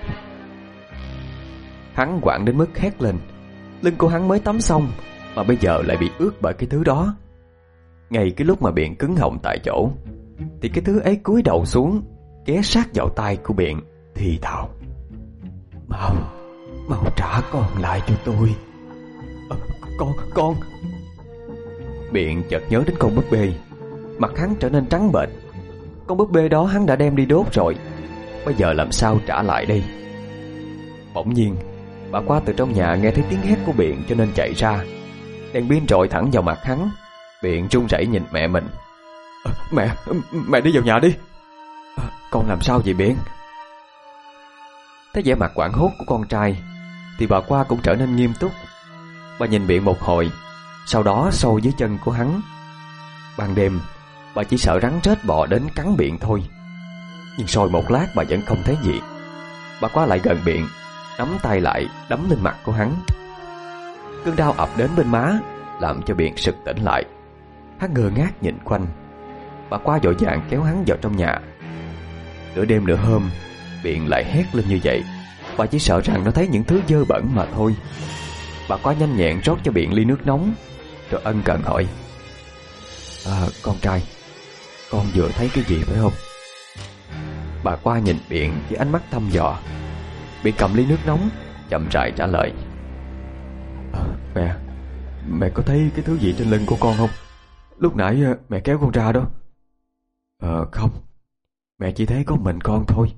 Hắn hoảng đến mức hét lên. Lưng của hắn mới tắm xong mà bây giờ lại bị ướt bởi cái thứ đó. Ngay cái lúc mà Biện cứng họng tại chỗ thì cái thứ ấy cúi đầu xuống, ghé sát vào tai của Biện thì thào: Mau, mau trả con lại cho tôi. à, Con, con Biện chợt nhớ đến con búp bê. Mặt hắn trở nên trắng bệch. Con búp bê đó hắn đã đem đi đốt rồi, bây giờ làm sao trả lại đây? Bỗng nhiên bà Qua từ trong nhà nghe thấy tiếng hét của Biện cho nên chạy ra. Đèn pin rọi thẳng vào mặt hắn. Biện run rẩy nhìn mẹ mình. à, Mẹ, mẹ đi vào nhà đi. à, Con làm sao vậy Biện? Thấy vẻ mặt hoảng hốt của con trai thì bà Qua cũng trở nên nghiêm túc. Bà nhìn Biện một hồi, sau đó sâu dưới chân của hắn. Ban đêm bà chỉ sợ rắn rết bò đến cắn Biện thôi. Nhưng soi một lát bà vẫn không thấy gì. Bà Qua lại gần Biện, nắm tay lại đấm lên mặt của hắn. Cơn đau ập đến bên má làm cho Biện sực tỉnh lại. Hắn ngơ ngác nhìn quanh. Bà Qua vội vàng kéo hắn vào trong nhà. Nửa đêm nửa hôm Biện lại hét lên như vậy. Bà chỉ sợ rằng nó thấy những thứ dơ bẩn mà thôi. Bà Qua nhanh nhẹn rót cho Biện ly nước nóng, rồi ân cần hỏi: à, Con trai, con vừa thấy cái gì phải không? Bà Qua nhìn Biện với ánh mắt thăm dò. Biện cầm ly nước nóng chậm rãi trả lời: à, Mẹ, Mẹ có thấy cái thứ gì trên lưng của con không? Lúc nãy mẹ kéo con ra đó. Ờ không, mẹ chỉ thấy có mình con thôi.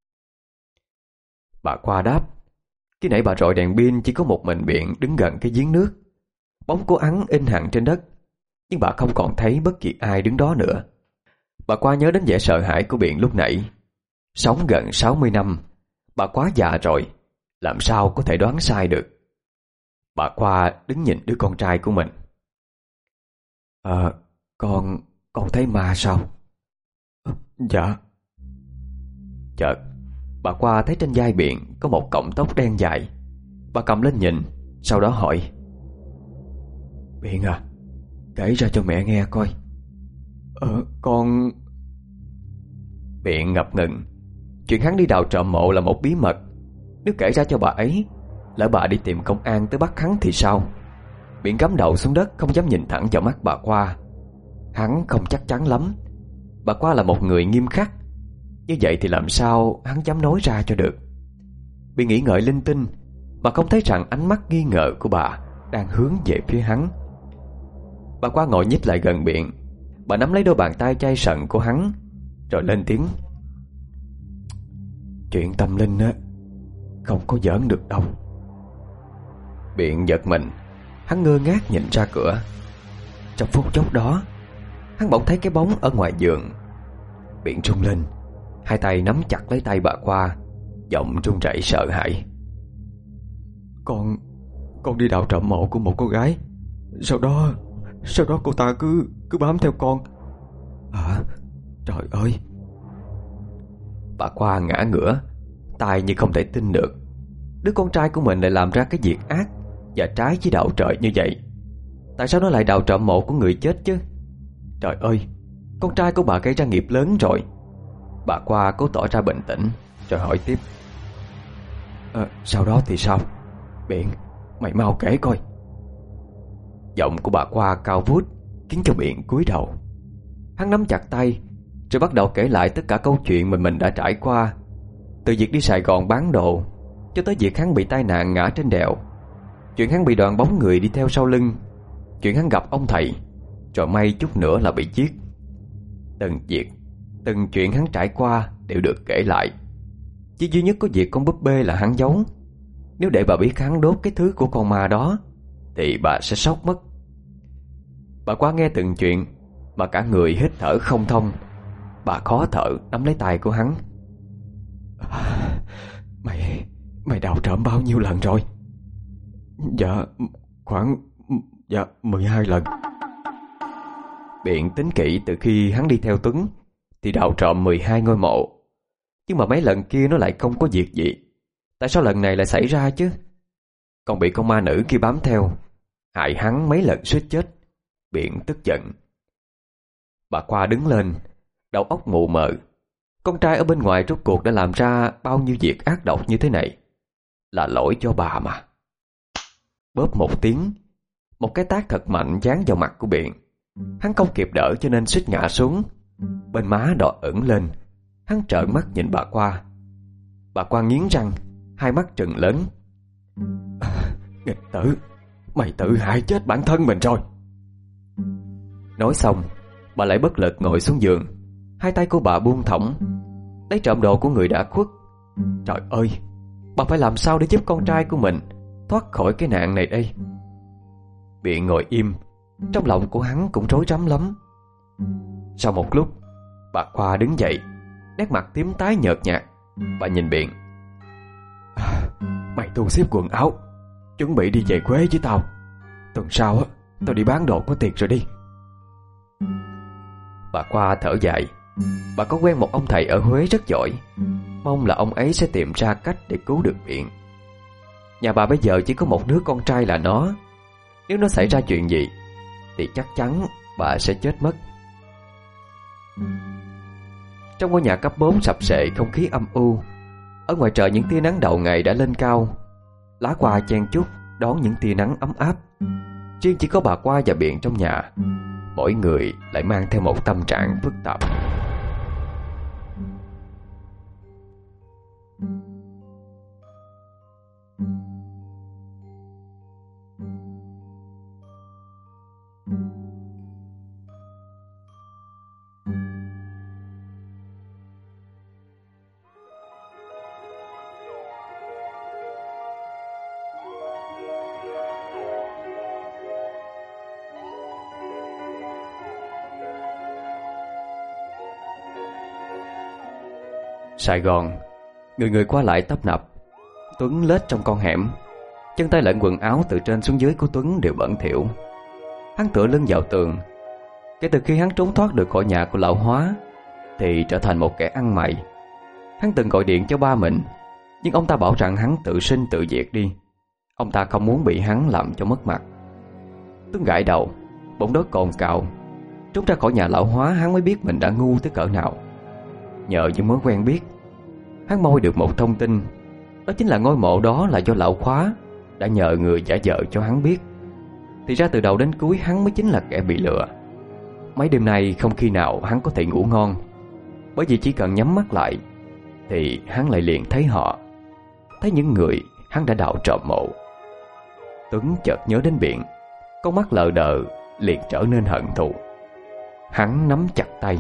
Bà Khoa đáp. Khi nãy bà rọi đèn pin chỉ có một mình Biện đứng gần cái giếng nước. Bóng của hắn in hẳn trên đất, nhưng bà không còn thấy bất kỳ ai đứng đó nữa. Bà Khoa nhớ đến vẻ sợ hãi của Biện lúc nãy. Sống gần sáu mươi năm, bà quá già rồi, làm sao có thể đoán sai được. Bà Khoa đứng nhìn đứa con trai của mình. Ờ, con, con thấy ma sao? Dạ. Chợt, bà Khoa thấy trên vai Biện có một cọng tóc đen dài. Bà cầm lên nhìn, sau đó hỏi: Biện à, kể ra cho mẹ nghe coi. Ờ, con... Biện ngập ngừng. Chuyện hắn đi đào trộm mộ là một bí mật. Nếu kể ra cho bà ấy, lỡ bà đi tìm công an tới bắt hắn thì sao? Biện cắm đầu xuống đất, không dám nhìn thẳng vào mắt bà Khoa. Hắn không chắc chắn lắm. Bà Khoa là một người nghiêm khắc, như vậy thì làm sao hắn dám nói ra cho được. Biện nghĩ ngợi linh tinh mà không thấy rằng ánh mắt nghi ngờ của bà đang hướng về phía hắn. Bà Khoa ngồi nhích lại gần Biện. Bà nắm lấy đôi bàn tay chai sần của hắn, rồi lên tiếng: Chuyện tâm linh á, không có giỡn được đâu. Biện giật mình. Hắn ngơ ngác nhìn ra cửa. Trong phút chốc đó, hắn bỗng thấy cái bóng ở ngoài giường. Biện run lên, hai tay nắm chặt lấy tay bà Khoa, giọng run rẩy sợ hãi. Con Con đi đào trộm mộ của một cô gái. Sau đó Sau đó cô ta cứ cứ bám theo con. À, trời ơi. Bà Khoa ngã ngửa, tai như không thể tin được. Đứa con trai của mình lại làm ra cái việc ác và trái với đạo trời như vậy. Tại sao nó lại đào trộm mộ của người chết chứ? Trời ơi, con trai của bà gây ra nghiệp lớn rồi. Bà Khoa cố tỏ ra bình tĩnh, rồi hỏi tiếp: à, Sau đó thì sao? Biện, mày mau kể coi. Giọng của bà Khoa cao vút khiến cho Biện cúi đầu. Hắn nắm chặt tay, rồi bắt đầu kể lại tất cả câu chuyện mà mình đã trải qua. Từ việc đi Sài Gòn bán đồ, cho tới việc hắn bị tai nạn ngã trên đèo, chuyện hắn bị đoàn bóng người đi theo sau lưng, chuyện hắn gặp ông thầy, rồi may chút nữa là bị giết. Từng việc, từng chuyện hắn trải qua đều được kể lại. Chỉ duy nhất có việc con búp bê là hắn giấu. Nếu để bà biết hắn đốt cái thứ của con ma đó thì bà sẽ sốc mất. Bà Khoa nghe từng chuyện mà cả người hít thở không thông. Bà khó thở nắm lấy tay của hắn. Mày Mày đào trộm bao nhiêu lần rồi? Dạ khoảng Dạ mười hai lần. Biện tính kỹ từ khi hắn đi theo Tuấn thì đào trộm mười hai ngôi mộ. Nhưng mà mấy lần kia nó lại không có việc gì. Tại sao lần này lại xảy ra chứ? Còn bị con ma nữ kia bám theo, hại hắn mấy lần suýt chết. Biện tức giận. Bà Khoa đứng lên, đầu óc mù mờ. Con trai ở bên ngoài rốt cuộc đã làm ra bao nhiêu việc ác độc như thế này? Là lỗi cho bà mà. Bóp một tiếng, một cái tát thật mạnh giáng vào mặt của Biện. Hắn không kịp đỡ cho nên suýt ngã xuống. Bên má đỏ ửng lên. Hắn trợn mắt nhìn bà Khoa. Bà Khoa nghiến răng, hai mắt trừng lớn. à, Nghịch tử, mày tự hại chết bản thân mình rồi. Nói xong, bà lại bất lực ngồi xuống giường. Hai tay của bà buông thõng, lấy trộm đồ của người đã khuất. Trời ơi, bà phải làm sao để giúp con trai của mình thoát khỏi cái nạn này đây? Biện ngồi im, trong lòng của hắn cũng rối rắm lắm. Sau một lúc, bà Khoa đứng dậy, nét mặt tím tái nhợt nhạt. Bà nhìn Biện. à, Mày thu xếp quần áo, chuẩn bị đi về Quế với tao. Tuần sau á, tao đi bán đồ có tiền rồi đi. Bà Khoa thở dài. Bà có quen một ông thầy ở Huế rất giỏi, mong là ông ấy sẽ tìm ra cách để cứu được Biện. Nhà bà bây giờ chỉ có một đứa con trai là nó. Nếu nó xảy ra chuyện gì thì chắc chắn bà sẽ chết mất. Trong ngôi nhà cấp bốn sập sệ, không khí âm u. Ở ngoài trời những tia nắng đầu ngày đã lên cao. Lá hoa chen chúc đón những tia nắng ấm áp. Riêng chỉ có bà Khoa và Biện trong nhà, mỗi người lại mang theo một tâm trạng phức tạp. Sài Gòn, người người qua lại tấp nập. Tuấn lết trong con hẻm, chân tay lẫn quần áo từ trên xuống dưới của Tuấn đều bẩn thỉu. Hắn tựa lưng vào tường. Kể từ khi hắn trốn thoát được khỏi nhà của lão Hóa thì trở thành một kẻ ăn mày. Hắn từng gọi điện cho ba mình, nhưng ông ta bảo rằng hắn tự sinh tự diệt đi. Ông ta không muốn bị hắn làm cho mất mặt. Tuấn gãi đầu, bỗng đó cồn cào. Trốn ra khỏi nhà lão Hóa, hắn mới biết mình đã ngu tới cỡ nào. Nhờ những mối quen biết, hắn moi được một thông tin. Đó chính là ngôi mộ đó là do lão Khóa đã nhờ người giả vờ cho hắn biết. Thì ra từ đầu đến cuối hắn mới chính là kẻ bị lừa. Mấy đêm nay không khi nào hắn có thể ngủ ngon, bởi vì chỉ cần nhắm mắt lại thì hắn lại liền thấy họ, thấy những người hắn đã đào trộm mộ. Tuấn chợt nhớ đến Biện, con mắt lờ đờ liền trở nên hận thù. Hắn nắm chặt tay.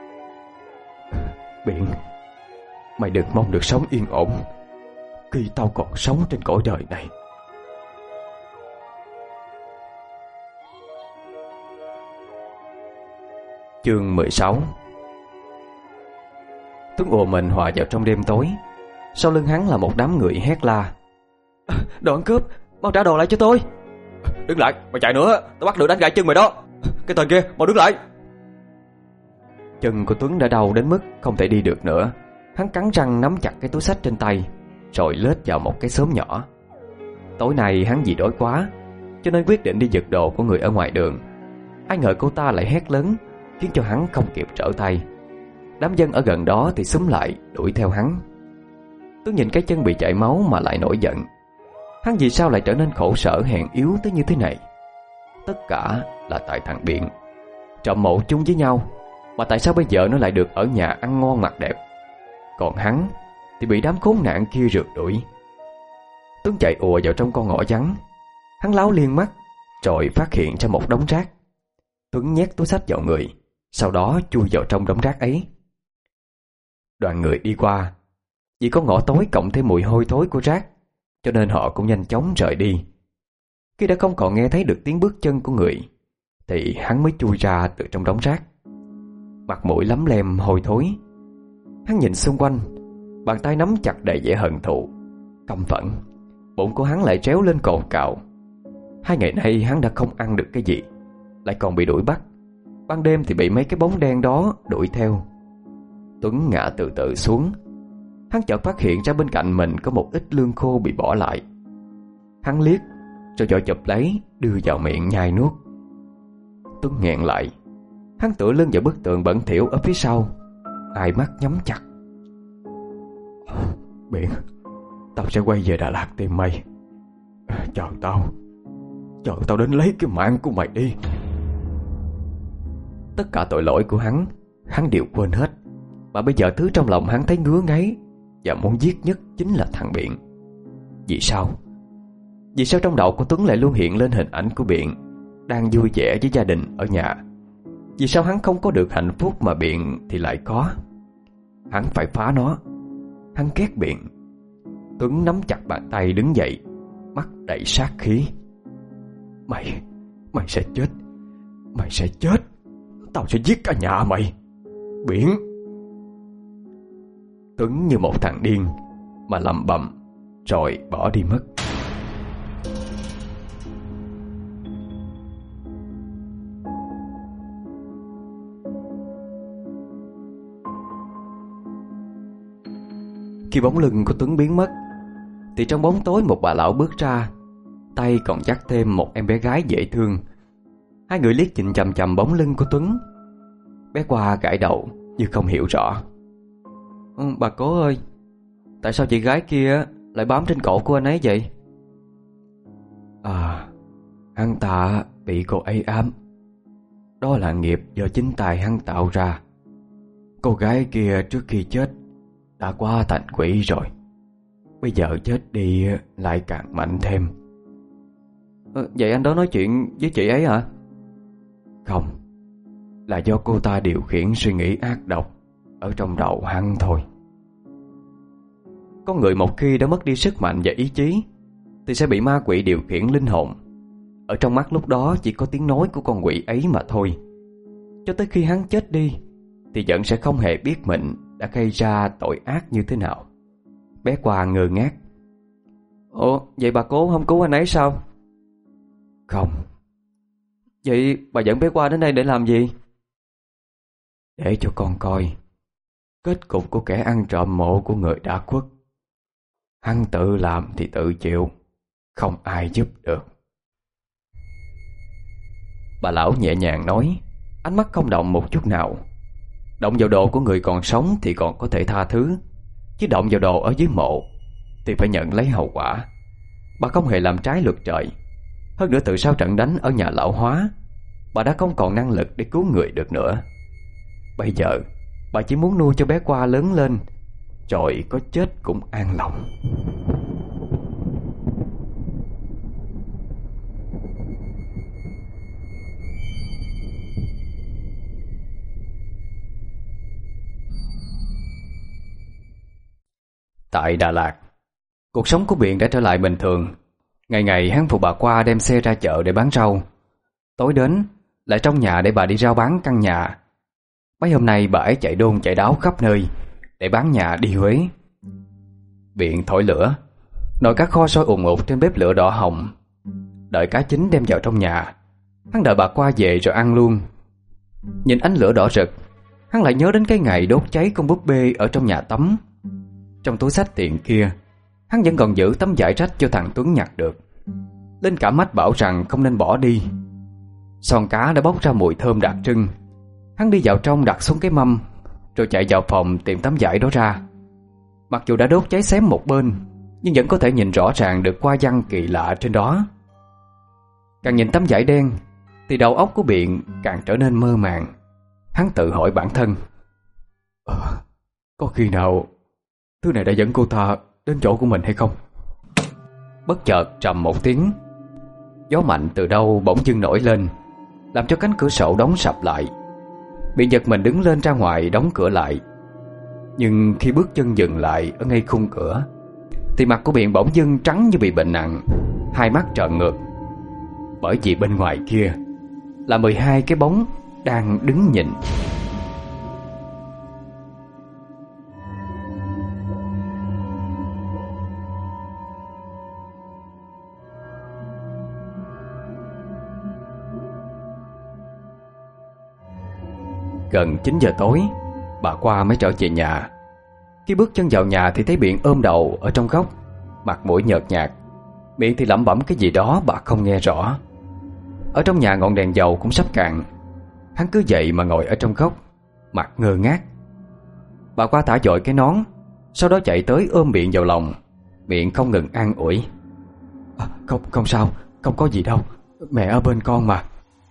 Biện, mày đừng mong được sống yên ổn khi tao còn sống trên cõi đời này. Chương mười sáu. Tuấn ùa mình hòa vào trong đêm tối. Sau lưng hắn là một đám người hét la. Đồ ăn cướp, mau trả đồ lại cho tôi. Đứng lại, mày chạy nữa, tao bắt được đánh gãy chân mày đó. Cái tên kia, mau đứng lại. Chân của Tuấn đã đau đến mức không thể đi được nữa. Hắn cắn răng nắm chặt cái túi xách trên tay, rồi lết vào một cái xóm nhỏ. Tối nay hắn vì đói quá, cho nên quyết định đi giật đồ của người ở ngoài đường. Ai ngờ cô ta lại hét lớn, khiến cho hắn không kịp trở tay. Đám dân ở gần đó thì xúm lại đuổi theo hắn. Tuấn nhìn cái chân bị chảy máu mà lại nổi giận. Hắn vì sao lại trở nên khổ sở hèn yếu tới như thế này? Tất cả là tại thằng Biện. Trộm mộ chung với nhau, mà tại sao bây giờ nó lại được ở nhà ăn ngon mặc đẹp, còn hắn thì bị đám khốn nạn kia rượt đuổi. Tuấn chạy ùa vào trong con ngõ vắng. Hắn láo liên mắt, rồi phát hiện ra một đống rác. Tuấn nhét túi xách vào người, sau đó chui vào trong đống rác ấy. Đoàn người đi qua. Vì có ngõ tối cộng thêm mùi hôi thối của rác, cho nên họ cũng nhanh chóng rời đi. Khi đã không còn nghe thấy được tiếng bước chân của người, thì hắn mới chui ra từ trong đống rác. Mặt mũi lấm lem hôi thối. Hắn nhìn xung quanh, bàn tay nắm chặt đầy vẻ hận thù, căm phẫn. Bụng của hắn lại réo lên cồn cào. Hai ngày nay hắn đã không ăn được cái gì, lại còn bị đuổi bắt. Ban đêm thì bị mấy cái bóng đen đó đuổi theo. Tuấn ngã từ từ xuống. Hắn chợt phát hiện ra bên cạnh mình có một ít lương khô bị bỏ lại. Hắn liếc, rồi vội chụp lấy, đưa vào miệng nhai nuốt. Tuấn nghẹn lại. Hắn tựa lưng vào bức tường bẩn thỉu ở phía sau, hai mắt nhắm chặt. Biện, tao sẽ quay về Đà Lạt tìm mày. Chờ tao, chờ tao đến lấy cái mạng của mày đi. Tất cả tội lỗi của hắn, hắn đều quên hết. Mà bây giờ thứ trong lòng hắn thấy ngứa ngáy và muốn giết nhất chính là thằng Biện. Vì sao? Vì sao trong đầu của Tuấn lại luôn hiện lên hình ảnh của Biện đang vui vẻ với gia đình ở nhà? Vì sao hắn không có được hạnh phúc mà Biện thì lại có? Hắn phải phá nó. Hắn ghét Biện. Tuấn nắm chặt bàn tay đứng dậy, mắt đầy sát khí. Mày, mày sẽ chết. Mày sẽ chết. Tao sẽ giết cả nhà mày, Biện. Tuấn như một thằng điên mà lẩm bẩm, rồi bỏ đi mất. Khi bóng lưng của Tuấn biến mất, thì trong bóng tối một bà lão bước ra, tay còn dắt thêm một em bé gái dễ thương. Hai người liếc nhìn chằm chằm bóng lưng của Tuấn. Bé Qua gãi đầu như không hiểu rõ. Ừ, bà cố ơi, tại sao chị gái kia lại bám trên cổ của anh ấy vậy? À, hắn ta bị cô ấy ám. Đó là nghiệp do chính tài hắn tạo ra. Cô gái kia trước khi chết đã qua thành quỷ rồi, bây giờ chết đi lại càng mạnh thêm. Ừ, vậy anh đó nói chuyện với chị ấy hả? Không, là do cô ta điều khiển suy nghĩ ác độc ở trong đầu hắn thôi. Con người một khi đã mất đi sức mạnh và ý chí thì sẽ bị ma quỷ điều khiển linh hồn. Ở trong mắt lúc đó chỉ có tiếng nói của con quỷ ấy mà thôi. Cho tới khi hắn chết đi thì vẫn sẽ không hề biết mình đã gây ra tội ác như thế nào. Bé Qua ngơ ngác. Ủa, vậy bà cố không cứu anh ấy sao? Không. Vậy bà dẫn bé Qua đến đây để làm gì? Để cho con coi kết cục của kẻ ăn trộm mộ của người đã khuất. Hắn tự làm thì tự chịu, không ai giúp được. Bà lão nhẹ nhàng nói, ánh mắt không động một chút nào. Động vào đồ của người còn sống thì còn có thể tha thứ, chứ động vào đồ ở dưới mộ thì phải nhận lấy hậu quả. Bà không hề làm trái luật trời. Hơn nữa từ sau trận đánh ở nhà lão Hóa, bà đã không còn năng lực để cứu người được nữa. Bây giờ bà chỉ muốn nuôi cho bé Qua lớn lên, rồi có chết cũng an lòng. Tại Đà Lạt, cuộc sống của Biện đã trở lại bình thường. Ngày ngày hắn phụ bà Qua đem xe ra chợ để bán rau. Tối đến lại trong nhà để bà đi rao bán căn nhà. Mấy hôm nay bà ấy chạy đôn chạy đáo khắp nơi để bán nhà đi Huế. Biện thổi lửa, nồi cá kho sôi ùn ùn trên bếp lửa đỏ hồng. Đợi cá chín đem vào trong nhà, hắn đợi bà Qua về rồi ăn luôn. Nhìn ánh lửa đỏ rực, hắn lại nhớ đến cái ngày đốt cháy con búp bê ở trong nhà tắm. Trong túi xách tiền kia, hắn vẫn còn giữ tấm vải rách cho thằng Tuấn nhặt được. Linh cả mắt bảo rằng không nên bỏ đi. Son cá đã bốc ra mùi thơm đặc trưng. Hắn đi vào trong đặt xuống cái mâm, rồi chạy vào phòng tìm tấm vải đó ra. Mặc dù đã đốt cháy xém một bên, nhưng vẫn có thể nhìn rõ ràng được hoa văn kỳ lạ trên đó. Càng nhìn tấm vải đen thì đầu óc của Biện càng trở nên mơ màng. Hắn tự hỏi bản thân, à, có khi nào thứ này đã dẫn cô ta đến chỗ của mình hay không? Bất chợt trầm một tiếng, gió mạnh từ đâu bỗng dưng nổi lên, làm cho cánh cửa sổ đóng sập lại. Biện giật mình đứng lên ra ngoài đóng cửa lại. Nhưng khi bước chân dừng lại ở ngay khung cửa thì mặt của Biện bỗng dưng trắng như bị bệnh nặng, hai mắt trợn ngược. Bởi vì bên ngoài kia là mười hai cái bóng đang đứng nhìn. Gần chín giờ tối, bà Qua mới trở về nhà. Khi bước chân vào nhà thì thấy Biện ôm đầu ở trong góc, mặt mũi nhợt nhạt, miệng thì lẩm bẩm cái gì đó bà không nghe rõ. Ở trong nhà ngọn đèn dầu cũng sắp cạn. Hắn cứ vậy mà ngồi ở trong góc, mặt ngơ ngác. Bà Qua thả dội cái nón, sau đó chạy tới ôm Biện vào lòng, miệng không ngừng an ủi, à, Không không sao, không có gì đâu, mẹ ở bên con mà.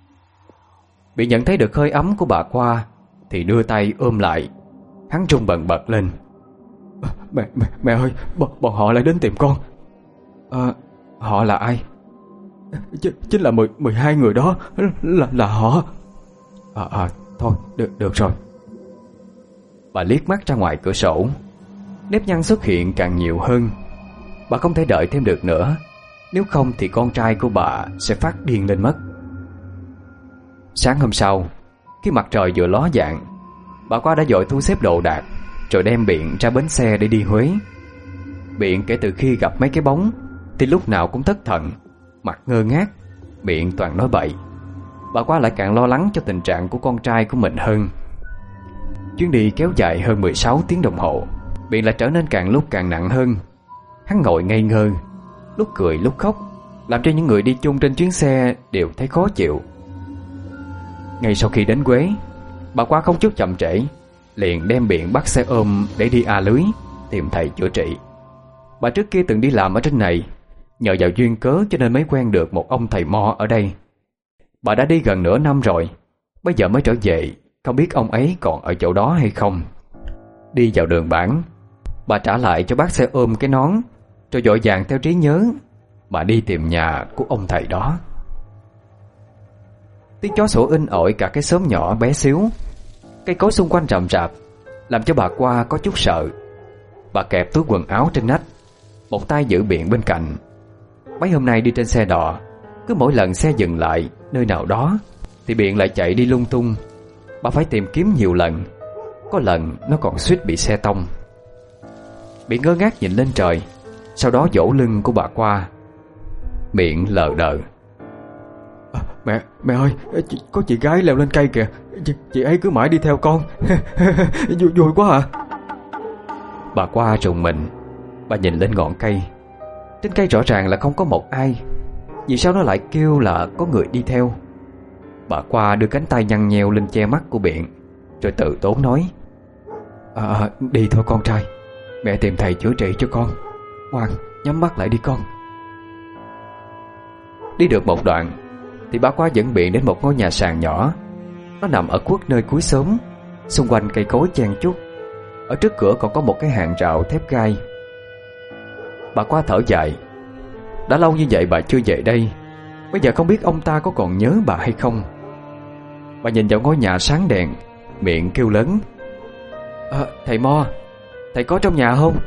Biện nhận thấy được hơi ấm của bà Qua thì đưa tay ôm lại. Hắn run bần bật lên, à, Mẹ mẹ mẹ ơi, bọn, bọn họ lại đến tìm con. À, họ là ai? Ch chính là mười mười hai người đó, là là họ. À, à thôi được được rồi. Bà liếc mắt ra ngoài cửa sổ. Nếp nhăn xuất hiện càng nhiều hơn. Bà không thể đợi thêm được nữa, nếu không thì con trai của bà sẽ phát điên lên mất. Sáng hôm sau, khi mặt trời vừa ló dạng, bà Qua đã vội thu xếp đồ đạc rồi đem Biện ra bến xe để đi Huế. Biện kể từ khi gặp mấy cái bóng thì lúc nào cũng thất thần, mặt ngơ ngác, miệng toàn nói bậy. Bà Qua lại càng lo lắng cho tình trạng của con trai của mình hơn. Chuyến đi kéo dài hơn mười sáu tiếng đồng hồ. Biện lại trở nên càng lúc càng nặng hơn. Hắn ngồi ngây ngơ, lúc cười lúc khóc, làm cho những người đi chung trên chuyến xe đều thấy khó chịu. Ngay sau khi đến Huế, bà Qua không chút chậm trễ, liền đem Biện bắt xe ôm để đi A Lưới tìm thầy chữa trị. Bà trước kia từng đi làm ở trên này, nhờ vào duyên cớ cho nên mới quen được một ông thầy mo ở đây. Bà đã đi gần nửa năm rồi, bây giờ mới trở về, không biết ông ấy còn ở chỗ đó hay không. Đi vào đường bản, bà trả lại cho bác xe ôm cái nón, rồi vội vàng theo trí nhớ bà đi tìm nhà của ông thầy đó. Tiếng chó sủa inh ỏi cả cái xóm nhỏ bé xíu. Cây cối xung quanh rậm rạp, làm cho bà Qua có chút sợ. Bà kẹp túi quần áo trên nách, một tay giữ Biện bên cạnh. Mấy hôm nay đi trên xe đò, cứ mỗi lần xe dừng lại nơi nào đó thì Biện lại chạy đi lung tung. Bà phải tìm kiếm nhiều lần. Có lần nó còn suýt bị xe tông. Biển ngơ ngác nhìn lên trời, sau đó vỗ lưng của bà qua, miệng lờ đờ. À, mẹ, mẹ ơi, chị, có chị gái leo lên cây kìa. Chị, chị ấy cứ mãi đi theo con. Vui, vui quá à. Bà qua rùng mình. Bà nhìn lên ngọn cây. Trên cây rõ ràng là không có một ai. Vì sao nó lại kêu là có người đi theo? Bà qua đưa cánh tay nhăn nheo lên che mắt của Biện, rồi tự tốn nói: à, Đi thôi con trai, mẹ tìm thầy chữa trị cho con. Ngoan, nhắm mắt lại đi con. Đi được một đoạn thì bà qua dẫn Biện đến một ngôi nhà sàn nhỏ. Nó nằm ở khuất nơi cuối xóm, xung quanh cây cối chen chúc. Ở trước cửa còn có một cái hàng rào thép gai. Bà qua thở dài. Đã lâu như vậy bà chưa về đây, bây giờ không biết ông ta có còn nhớ bà hay không. Bà nhìn vào ngôi nhà sáng đèn, miệng kêu lớn: à, Thầy Mo, thầy có trong nhà không?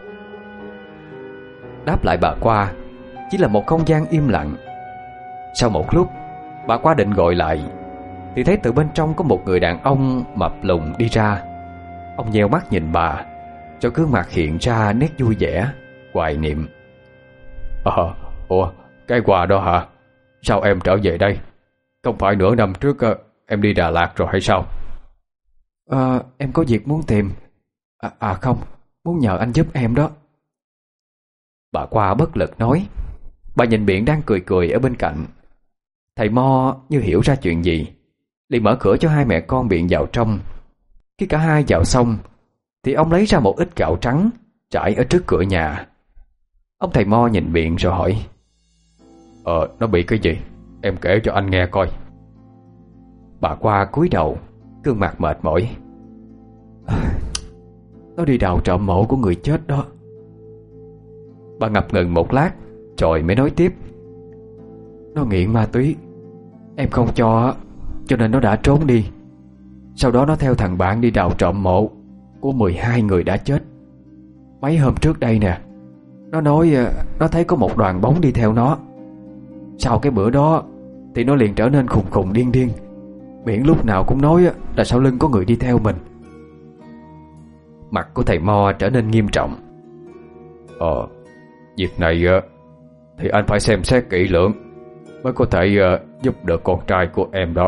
Đáp lại bà qua chỉ là một không gian im lặng. Sau một lúc, bà qua định gọi lại thì thấy từ bên trong có một người đàn ông mập lùn đi ra. Ông nheo mắt nhìn bà, cho gương mặt hiện ra nét vui vẻ, hoài niệm. Ờ, à, ủa, cái quà đó hả? Sao em trở về đây? Không phải nửa năm trước em đi Đà Lạt rồi hay sao? À, em có việc muốn tìm. À, à không, muốn nhờ anh giúp em đó. Bà qua bất lực nói. Bà nhìn Biện đang cười cười ở bên cạnh. Thầy Mo như hiểu ra chuyện gì, liền mở cửa cho hai mẹ con Biện vào trong. Khi cả hai vào xong thì ông lấy ra một ít gạo trắng trải ở trước cửa nhà. Ông thầy Mo nhìn Biện rồi hỏi: Ờ, nó bị cái gì? Em kể cho anh nghe coi. Bà qua cúi đầu, gương mặt mệt mỏi. À, nó đi đào trộm mộ của người chết đó. Bà ngập ngừng một lát rồi mới nói tiếp: Nó nghiện ma túy, em không cho, cho nên nó đã trốn đi. Sau đó nó theo thằng bạn đi đào trộm mộ của mười hai người đã chết. Mấy hôm trước đây nè, nó nói nó thấy có một đoàn bóng đi theo nó. Sau cái bữa đó thì nó liền trở nên khùng khùng điên điên, miệng lúc nào cũng nói là sau lưng có người đi theo mình. Mặt của thầy Mo trở nên nghiêm trọng. Ờ, việc này thì anh phải xem xét kỹ lưỡng mới có thể giúp được con trai của em đó.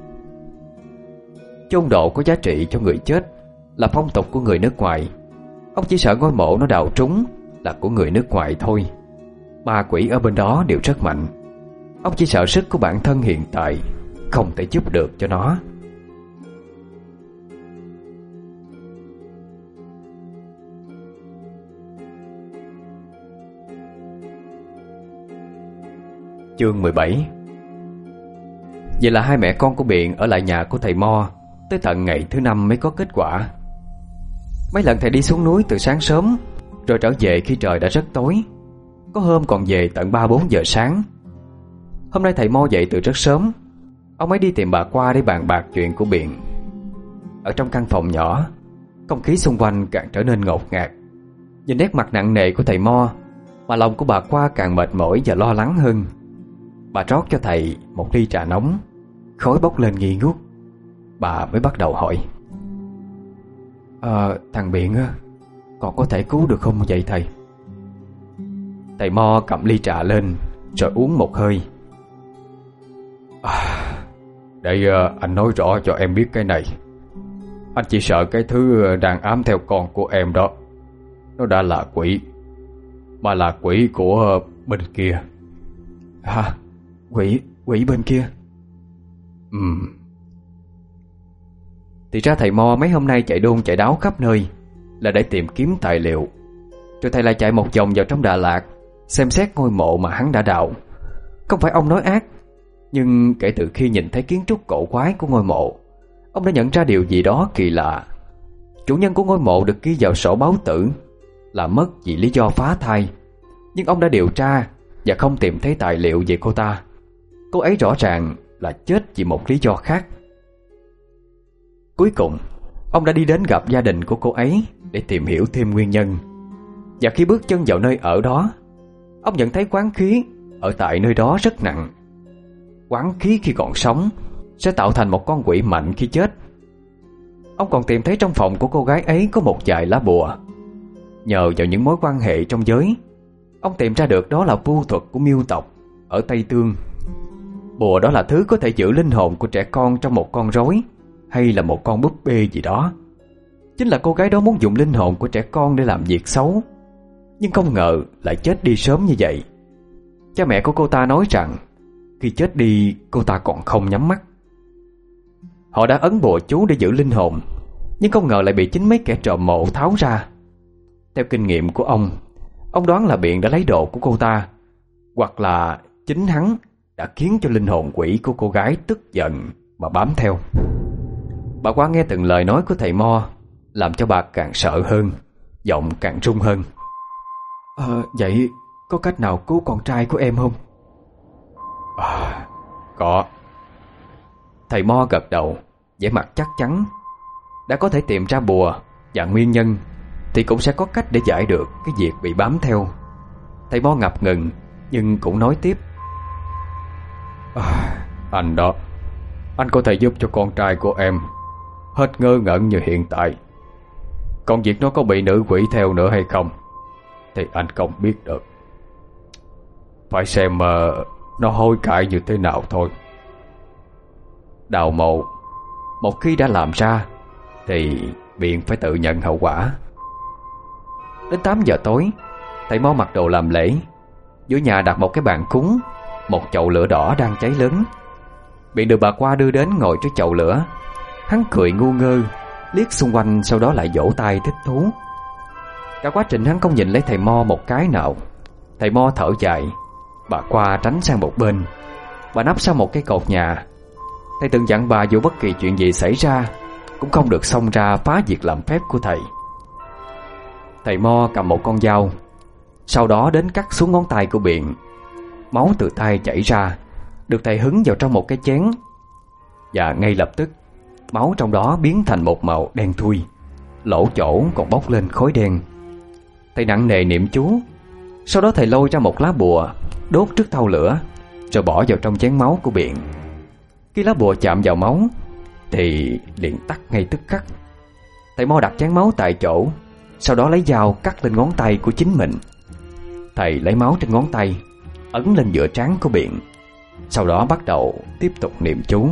Chôn độ có giá trị cho người chết là phong tục của người nước ngoài. Ông chỉ sợ ngôi mộ nó đào trúng là của người nước ngoài thôi. Ma quỷ ở bên đó đều rất mạnh. Ông chỉ sợ sức của bản thân hiện tại không thể giúp được cho nó. Chương mười bảy. Vậy là hai mẹ con của Biện ở lại nhà của thầy Mo tới tận ngày thứ năm mới có kết quả. Mấy lần thầy đi xuống núi từ sáng sớm, rồi trở về khi trời đã rất tối. Có hôm còn về tận ba bốn giờ sáng. Hôm nay thầy Mo dậy từ rất sớm. Ông ấy đi tìm bà qua để bàn bạc chuyện của Biện. Ở trong căn phòng nhỏ, không khí xung quanh càng trở nên ngột ngạt. Nhìn nét mặt nặng nề của thầy Mo mà lòng của bà qua càng mệt mỏi và lo lắng hơn. Bà rót cho thầy một ly trà nóng, khói bốc lên nghi ngút. Bà mới bắt đầu hỏi: à, Thằng Biện á, còn có thể cứu được không vậy thầy? Thầy Mo cầm ly trà lên rồi uống một hơi. À, để uh, anh nói rõ cho em biết cái này. Anh chỉ sợ cái thứ đang ám theo con của em đó, nó đã là quỷ, mà là quỷ của uh, bên kia. Hả? Quỷ, quỷ bên kia? Ừ. Thì ra thầy Mo mấy hôm nay chạy đôn chạy đáo khắp nơi là để tìm kiếm tài liệu. Rồi thầy lại chạy một vòng vào trong Đà Lạt xem xét ngôi mộ mà hắn đã đào. Không phải ông nói ác, nhưng kể từ khi nhìn thấy kiến trúc cổ quái của ngôi mộ, ông đã nhận ra điều gì đó kỳ lạ. Chủ nhân của ngôi mộ được ghi vào sổ báo tử là mất vì lý do phá thai, nhưng ông đã điều tra và không tìm thấy tài liệu về cô ta. Cô ấy rõ ràng là chết vì một lý do khác. Cuối cùng, ông đã đi đến gặp gia đình của cô ấy để tìm hiểu thêm nguyên nhân. Và khi bước chân vào nơi ở đó, ông nhận thấy quán khí ở tại nơi đó rất nặng. Quán khí khi còn sống sẽ tạo thành một con quỷ mạnh khi chết. ông còn tìm thấy trong phòng của cô gái ấy có một vài lá bùa. Nhờ vào những mối quan hệ trong giới, ông tìm ra được đó là vu thuật của Miêu tộc ở Tây Tương. Bùa đó là thứ có thể giữ linh hồn của trẻ con trong một con rối hay là một con búp bê gì đó. Chính là cô gái đó muốn dùng linh hồn của trẻ con để làm việc xấu, nhưng không ngờ lại chết đi sớm như vậy. Cha mẹ của cô ta nói rằng khi chết đi cô ta còn không nhắm mắt. Họ đã ấn bùa chú để giữ linh hồn, nhưng không ngờ lại bị chính mấy kẻ trộm mộ tháo ra. Theo kinh nghiệm của ông, ông đoán là Biện đã lấy đồ của cô ta, hoặc là chính hắn đã khiến cho linh hồn quỷ của cô gái tức giận mà bám theo. Bà qua nghe từng lời nói của thầy Mo, làm cho bà càng sợ hơn, giọng càng run hơn. Ờ, vậy có cách nào cứu con trai của em không? À, có. Thầy Mo gật đầu, vẻ mặt chắc chắn. Đã có thể tìm ra bùa và nguyên nhân thì cũng sẽ có cách để giải được cái việc bị bám theo. Thầy Mo ngập ngừng nhưng cũng nói tiếp. À, anh đó, anh có thể giúp cho con trai của em hết ngơ ngẩn như hiện tại. Còn việc nó có bị nữ quỷ theo nữa hay không thì anh không biết được. Phải xem uh, nó hối cải như thế nào thôi. Đào mộ, một khi đã làm ra thì Biện phải tự nhận hậu quả. Đến tám giờ tối, thầy Mo mặc đồ làm lễ. Giữa nhà đặt một cái bàn cúng, một chậu lửa đỏ đang cháy lớn. Biện được bà qua đưa đến ngồi trước chậu lửa. Hắn cười ngu ngơ, liếc xung quanh, sau đó lại vỗ tay thích thú. Cả quá trình hắn không nhìn lấy thầy Mo một cái nào. Thầy Mo thở dài. Bà qua tránh sang một bên. Bà nấp sau một cái cột nhà. Thầy từng dặn bà dù bất kỳ chuyện gì xảy ra cũng không được xông ra phá việc làm phép của thầy. Thầy Mo cầm một con dao, sau đó đến cắt xuống ngón tay của Biện. Máu từ tay chảy ra, được thầy hứng vào trong một cái chén. Và ngay lập tức, máu trong đó biến thành một màu đen thui, lỗ chỗ còn bốc lên khói đen. Thầy nặng nề niệm chú. Sau đó thầy lôi ra một lá bùa, đốt trước thau lửa, rồi bỏ vào trong chén máu của Biện. Khi lá bùa chạm vào máu thì liền tắt ngay tức khắc. Thầy Mo đặt chén máu tại chỗ, sau đó lấy dao cắt lên ngón tay của chính mình. Thầy lấy máu trên ngón tay ấn lên giữa trán của Biện, sau đó bắt đầu tiếp tục niệm chú.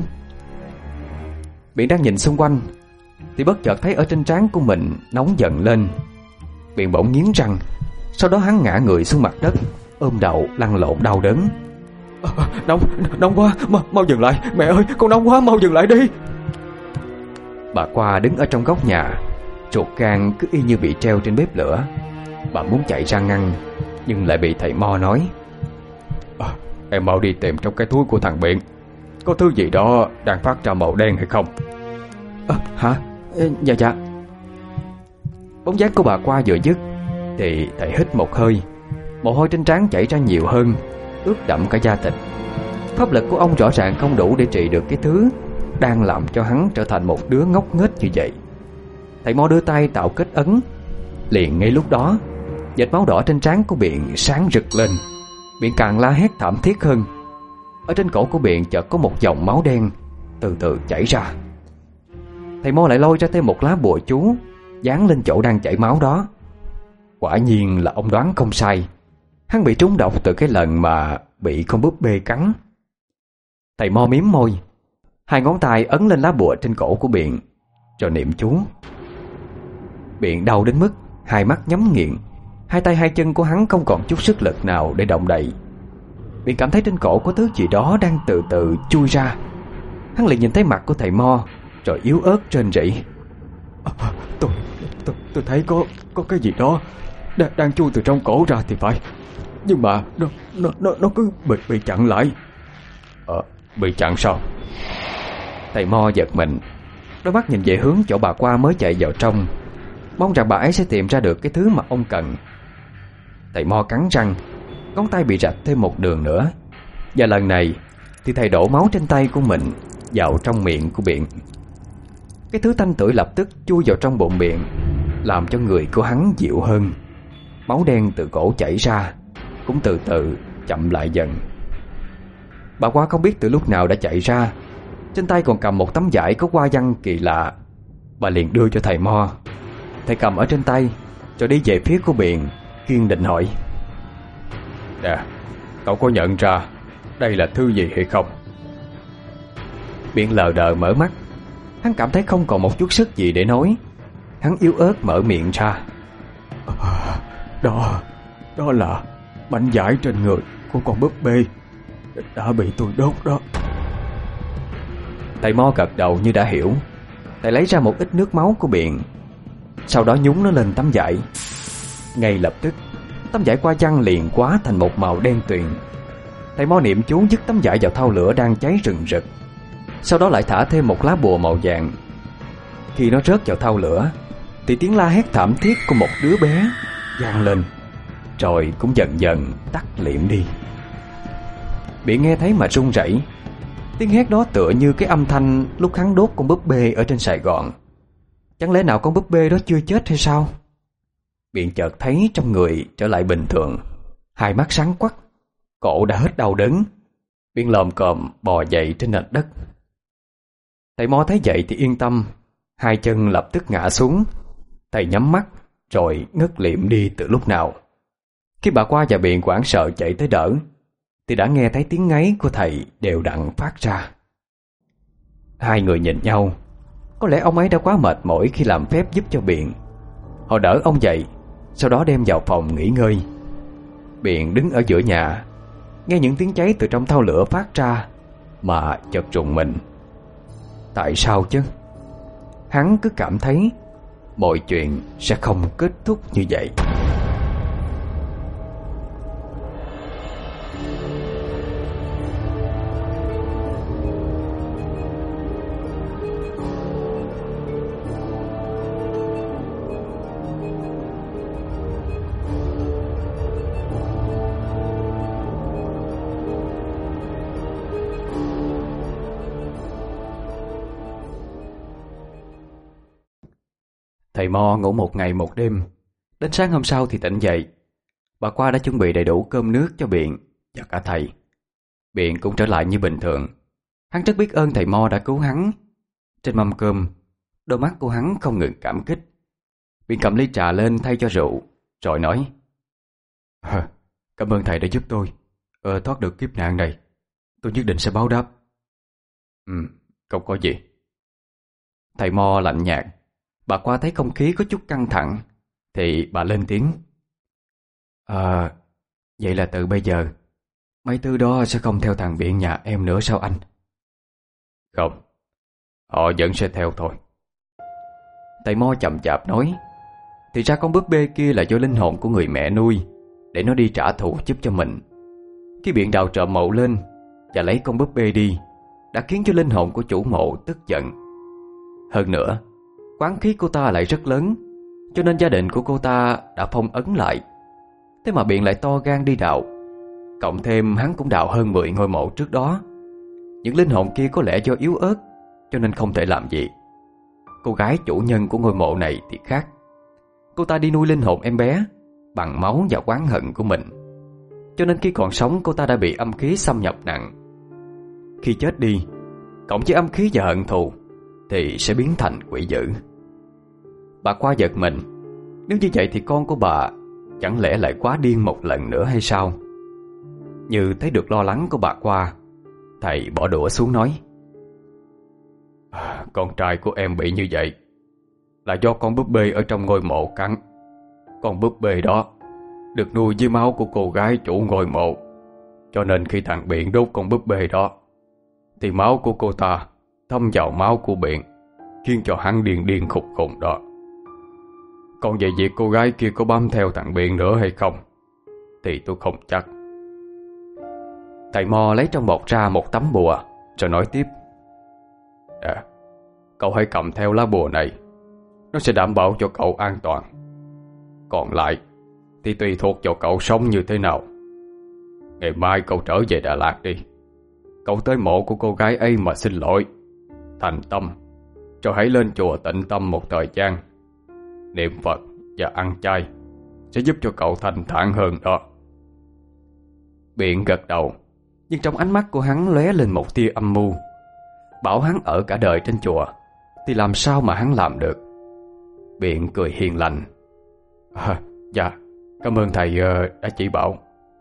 Biện đang nhìn xung quanh thì bất chợt thấy ở trên trán của mình nóng giận lên. Biện bỗng nghiến răng, sau đó hắn ngã người xuống mặt đất, ôm đầu lăn lộn đau đớn. À, nóng, nóng quá, mau, mau dừng lại. Mẹ ơi, con nóng quá, mau dừng lại đi. Bà qua đứng ở trong góc nhà, ruột gan cứ y như bị treo trên bếp lửa. Bà muốn chạy ra ngăn, nhưng lại bị thầy Mo nói. À, em mau đi tìm trong cái túi của thằng Biện, có thứ gì đó đang phát ra màu đen hay không? À, hả? Dạ dạ. Bóng dáng của bà qua vừa dứt thì thầy hít một hơi. Mồ hôi trên trán chảy ra nhiều hơn, ướt đẫm cả da thịt. Pháp lực của ông rõ ràng không đủ để trị được cái thứ đang làm cho hắn trở thành một đứa ngốc nghếch như vậy. Thầy Mo đưa tay tạo kết ấn. Liền ngay lúc đó, vệt máu đỏ trên trán của Biện sáng rực lên. Biện càng la hét thảm thiết hơn. Ở trên cổ của Biện chợt có một dòng máu đen từ từ chảy ra. Thầy Mo lại lôi ra thêm một lá bùa chú, dán lên chỗ đang chảy máu đó. Quả nhiên là ông đoán không sai. Hắn bị trúng độc từ cái lần mà bị con búp bê cắn. Thầy Mo mím môi, hai ngón tay ấn lên lá bùa trên cổ của Biện, rồi niệm chú. Biện đau đến mức hai mắt nhắm nghiền, hai tay hai chân của hắn không còn chút sức lực nào để động đậy. Biện cảm thấy trên cổ có thứ gì đó đang từ từ chui ra. Hắn liền nhìn thấy mặt của thầy Mo, rồi yếu ớt rên rỉ. À, tôi, tôi, tôi thấy có có cái gì đó đang, đang chui từ trong cổ ra thì phải. Nhưng mà nó nó nó, nó cứ bị bị chặn lại. Ờ, bị chặn sao? Thầy Mo giật mình, đôi mắt nhìn về hướng chỗ bà qua mới chạy vào trong, mong rằng bà ấy sẽ tìm ra được cái thứ mà ông cần. Thầy Mo cắn răng, ngón tay bị rạch thêm một đường nữa. Và lần này thì thầy đổ máu trên tay của mình vào trong miệng của Biện. Cái thứ tanh tưởi lập tức chui vào trong bụng Biện, làm cho người của hắn dịu hơn. Máu đen từ cổ chảy ra cũng từ từ chậm lại dần. Bà qua không biết từ lúc nào đã chạy ra, trên tay còn cầm một tấm vải có hoa văn kỳ lạ. Bà liền đưa cho thầy Mo. Thầy cầm ở trên tay rồi đi về phía của Biện, kiên định hỏi: Nè, cậu có nhận ra đây là thứ gì hay không? Biện lờ đờ mở mắt. Hắn cảm thấy không còn một chút sức gì để nói. Hắn yếu ớt mở miệng ra: à, Đó Đó là mảnh vải trên người của con búp bê đã bị tôi đốt đó. Thầy Mo gật đầu như đã hiểu. Thầy lấy ra một ít nước máu của Biện, sau đó nhúng nó lên tấm vải. Ngay lập tức tấm vải qua chăn liền quá thành một màu đen tuyền. Thầy Mo niệm chú dứt tấm vải vào thau lửa đang cháy rừng rực, sau đó lại thả thêm một lá bùa màu vàng. Khi nó rớt vào thau lửa thì tiếng la hét thảm thiết của một đứa bé vang lên, rồi cũng dần dần tắt liệm đi. Biện nghe thấy mà run rẩy. Tiếng hét đó tựa như cái âm thanh lúc hắn đốt con búp bê ở trên Sài Gòn. Chẳng lẽ nào con búp bê đó chưa chết hay sao? Biện chợt thấy trong người trở lại bình thường, hai mắt sáng quắc, cổ đã hết đau đớn. Biện lồm cồm bò dậy trên nền đất. Thầy Mo thấy vậy thì yên tâm, hai chân lập tức ngã xuống. Thầy nhắm mắt rồi ngất liệm đi từ lúc nào. Khi bà qua và Biện hoảng sợ chạy tới đỡ thì đã nghe thấy tiếng ngáy của thầy đều đặn phát ra. Hai người nhìn nhau. Có lẽ ông ấy đã quá mệt mỏi khi làm phép giúp cho Biện. Họ đỡ ông dậy, sau đó đem vào phòng nghỉ ngơi. Biện đứng ở giữa nhà, nghe những tiếng cháy từ trong thau lửa phát ra mà chợt rùng mình. Tại sao chứ? Hắn cứ cảm thấy mọi chuyện sẽ không kết thúc như vậy. Thầy Mo ngủ một ngày một đêm. Đến sáng hôm sau thì tỉnh dậy. Bà Qua đã chuẩn bị đầy đủ cơm nước cho Biện và cả thầy. Biện cũng trở lại như bình thường. Hắn rất biết ơn thầy Mo đã cứu hắn. Trên mâm cơm, đôi mắt của hắn không ngừng cảm kích. Biện cầm ly trà lên thay cho rượu, rồi nói: à, Cảm ơn thầy đã giúp tôi ờ, thoát được kiếp nạn này. Tôi nhất định sẽ báo đáp. Ừ, không có gì. Thầy Mo lạnh nhạt. Bà Qua thấy không khí có chút căng thẳng thì bà lên tiếng: À, vậy là từ bây giờ mấy thứ đó sẽ không theo thằng Biện nhà em nữa sao anh? Không, họ vẫn sẽ theo thôi. Thầy Mo chậm chạp nói: Thì ra con búp bê kia là do linh hồn của người mẹ nuôi, để nó đi trả thù giúp cho mình. Khi Biện đào trộm mộ lên và lấy con búp bê đi, đã khiến cho linh hồn của chủ mộ tức giận. Hơn nữa, oán khí cô ta lại rất lớn, cho nên gia đình của cô ta đã phong ấn lại. Thế mà Biện lại to gan đi đào. Cộng thêm hắn cũng đào hơn mười ngôi mộ trước đó. Những linh hồn kia có lẽ do yếu ớt, cho nên không thể làm gì. Cô gái chủ nhân của ngôi mộ này thì khác. Cô ta đi nuôi linh hồn em bé bằng máu và oán hận của mình, cho nên khi còn sống cô ta đã bị âm khí xâm nhập nặng. Khi chết đi, cộng với âm khí và hận thù thì sẽ biến thành quỷ dữ. Bà Qua giật mình. Nếu như vậy thì con của bà chẳng lẽ lại quá điên một lần nữa hay sao? Như thấy được lo lắng của bà Qua, thầy bỏ đũa xuống nói: à, Con trai của em bị như vậy là do con búp bê ở trong ngôi mộ cắn. Con búp bê đó được nuôi với máu của cô gái chủ ngôi mộ, cho nên khi thằng Biện đốt con búp bê đó thì máu của cô ta thấm vào máu của Biện, khiến cho hắn điên điên khùng khùng đó. Còn về việc cô gái kia có bám theo thằng Biện nữa hay không thì tôi không chắc. Thầy Mo lấy trong bọc ra một tấm bùa, rồi nói tiếp: À, cậu hãy cầm theo lá bùa này, nó sẽ đảm bảo cho cậu an toàn. Còn lại thì tùy thuộc vào cậu sống như thế nào. Ngày mai cậu trở về Đà Lạt đi. Cậu tới mộ của cô gái ấy mà xin lỗi, thành tâm, rồi hãy lên chùa tịnh tâm một thời gian, niệm Phật và ăn chay, sẽ giúp cho cậu thanh thản hơn đó. Biện gật đầu, nhưng trong ánh mắt của hắn lóe lên một tia âm mưu, bảo hắn ở cả đời trên chùa, thì làm sao mà hắn làm được. Biện cười hiền lành. À, dạ, cảm ơn thầy uh, đã chỉ bảo.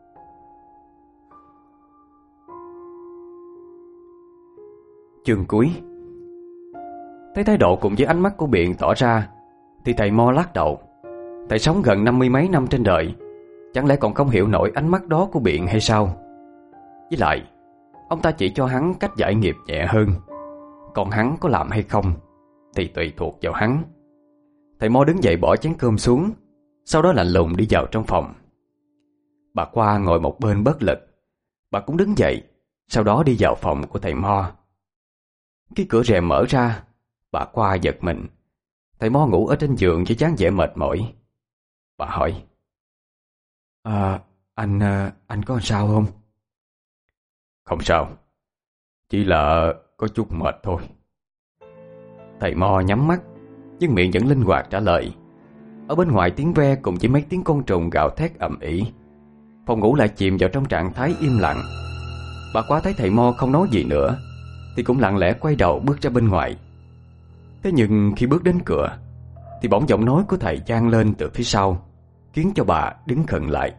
Chương cuối. Thấy thái độ cùng với ánh mắt của Biện tỏ ra, thì thầy Mo lắc đầu. Thầy sống gần năm mươi mấy năm trên đời, chẳng lẽ còn không hiểu nổi ánh mắt đó của Biện hay sao? Với lại, ông ta chỉ cho hắn cách giải nghiệp nhẹ hơn, còn hắn có làm hay không thì tùy thuộc vào hắn. Thầy Mo đứng dậy bỏ chén cơm xuống, sau đó lạnh lùng đi vào trong phòng. Bà Qua ngồi một bên bất lực. Bà cũng đứng dậy, sau đó đi vào phòng của thầy Mo. Khi cửa rèm mở ra, bà Qua giật mình. Thầy Mo ngủ ở trên giường với dáng vẻ mệt mỏi. Bà hỏi: À, anh, anh có sao không? Không sao, chỉ là có chút mệt thôi. Thầy Mo nhắm mắt, nhưng miệng vẫn linh hoạt trả lời. Ở bên ngoài tiếng ve cùng với mấy tiếng côn trùng gào thét ầm ĩ, phòng ngủ lại chìm vào trong trạng thái im lặng. Bà Qua thấy thầy Mo không nói gì nữa thì cũng lặng lẽ quay đầu bước ra bên ngoài. Thế nhưng khi bước đến cửa thì bỗng giọng nói của thầy vang lên từ phía sau, khiến cho bà đứng khựng lại.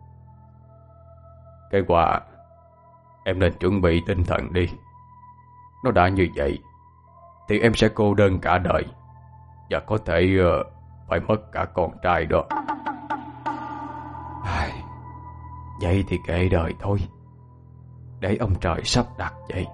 Cái Qua, em nên chuẩn bị tinh thần đi. Nó đã như vậy thì em sẽ cô đơn cả đời, và có thể uh, phải mất cả con trai đó. Ai, vậy thì kệ đời thôi, để ông trời sắp đặt vậy.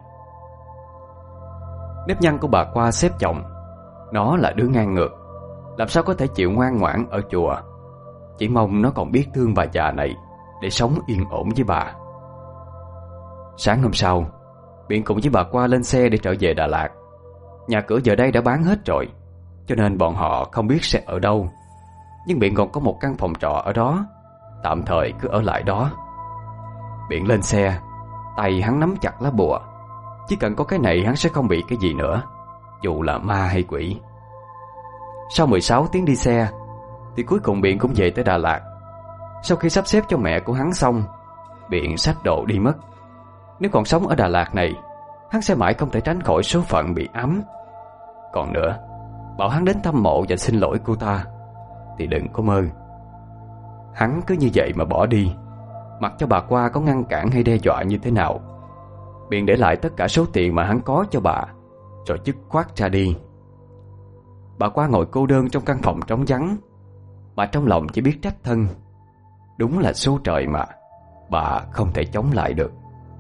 Nếp nhăn của bà Qua xếp chồng. Nó là đứa ngang ngược, làm sao có thể chịu ngoan ngoãn ở chùa. Chỉ mong nó còn biết thương bà già này để sống yên ổn với bà. Sáng hôm sau, Biện cùng với bà Qua lên xe để trở về Đà Lạt. Nhà cửa giờ đây đã bán hết rồi, cho nên bọn họ không biết sẽ ở đâu. Nhưng Biện còn có một căn phòng trọ ở đó, tạm thời cứ ở lại đó. Biện lên xe, tay hắn nắm chặt lá bùa. Chỉ cần có cái này hắn sẽ không bị cái gì nữa, dù là ma hay quỷ. Sau mười sáu tiếng đi xe thì cuối cùng Biện cũng về tới Đà Lạt. Sau khi sắp xếp cho mẹ của hắn xong, Biện xách đồ đi mất. Nếu còn sống ở Đà Lạt này, hắn sẽ mãi không thể tránh khỏi số phận bị ám. Còn nữa, bảo hắn đến thăm mộ và xin lỗi cô ta thì đừng có mơ. Hắn cứ như vậy mà bỏ đi, mặc cho bà Qua có ngăn cản hay đe dọa như thế nào. Biện để lại tất cả số tiền mà hắn có cho bà, rồi dứt khoát ra đi. Bà Qua ngồi cô đơn trong căn phòng trống vắng, mà trong lòng chỉ biết trách thân. Đúng là số trời mà bà không thể chống lại được.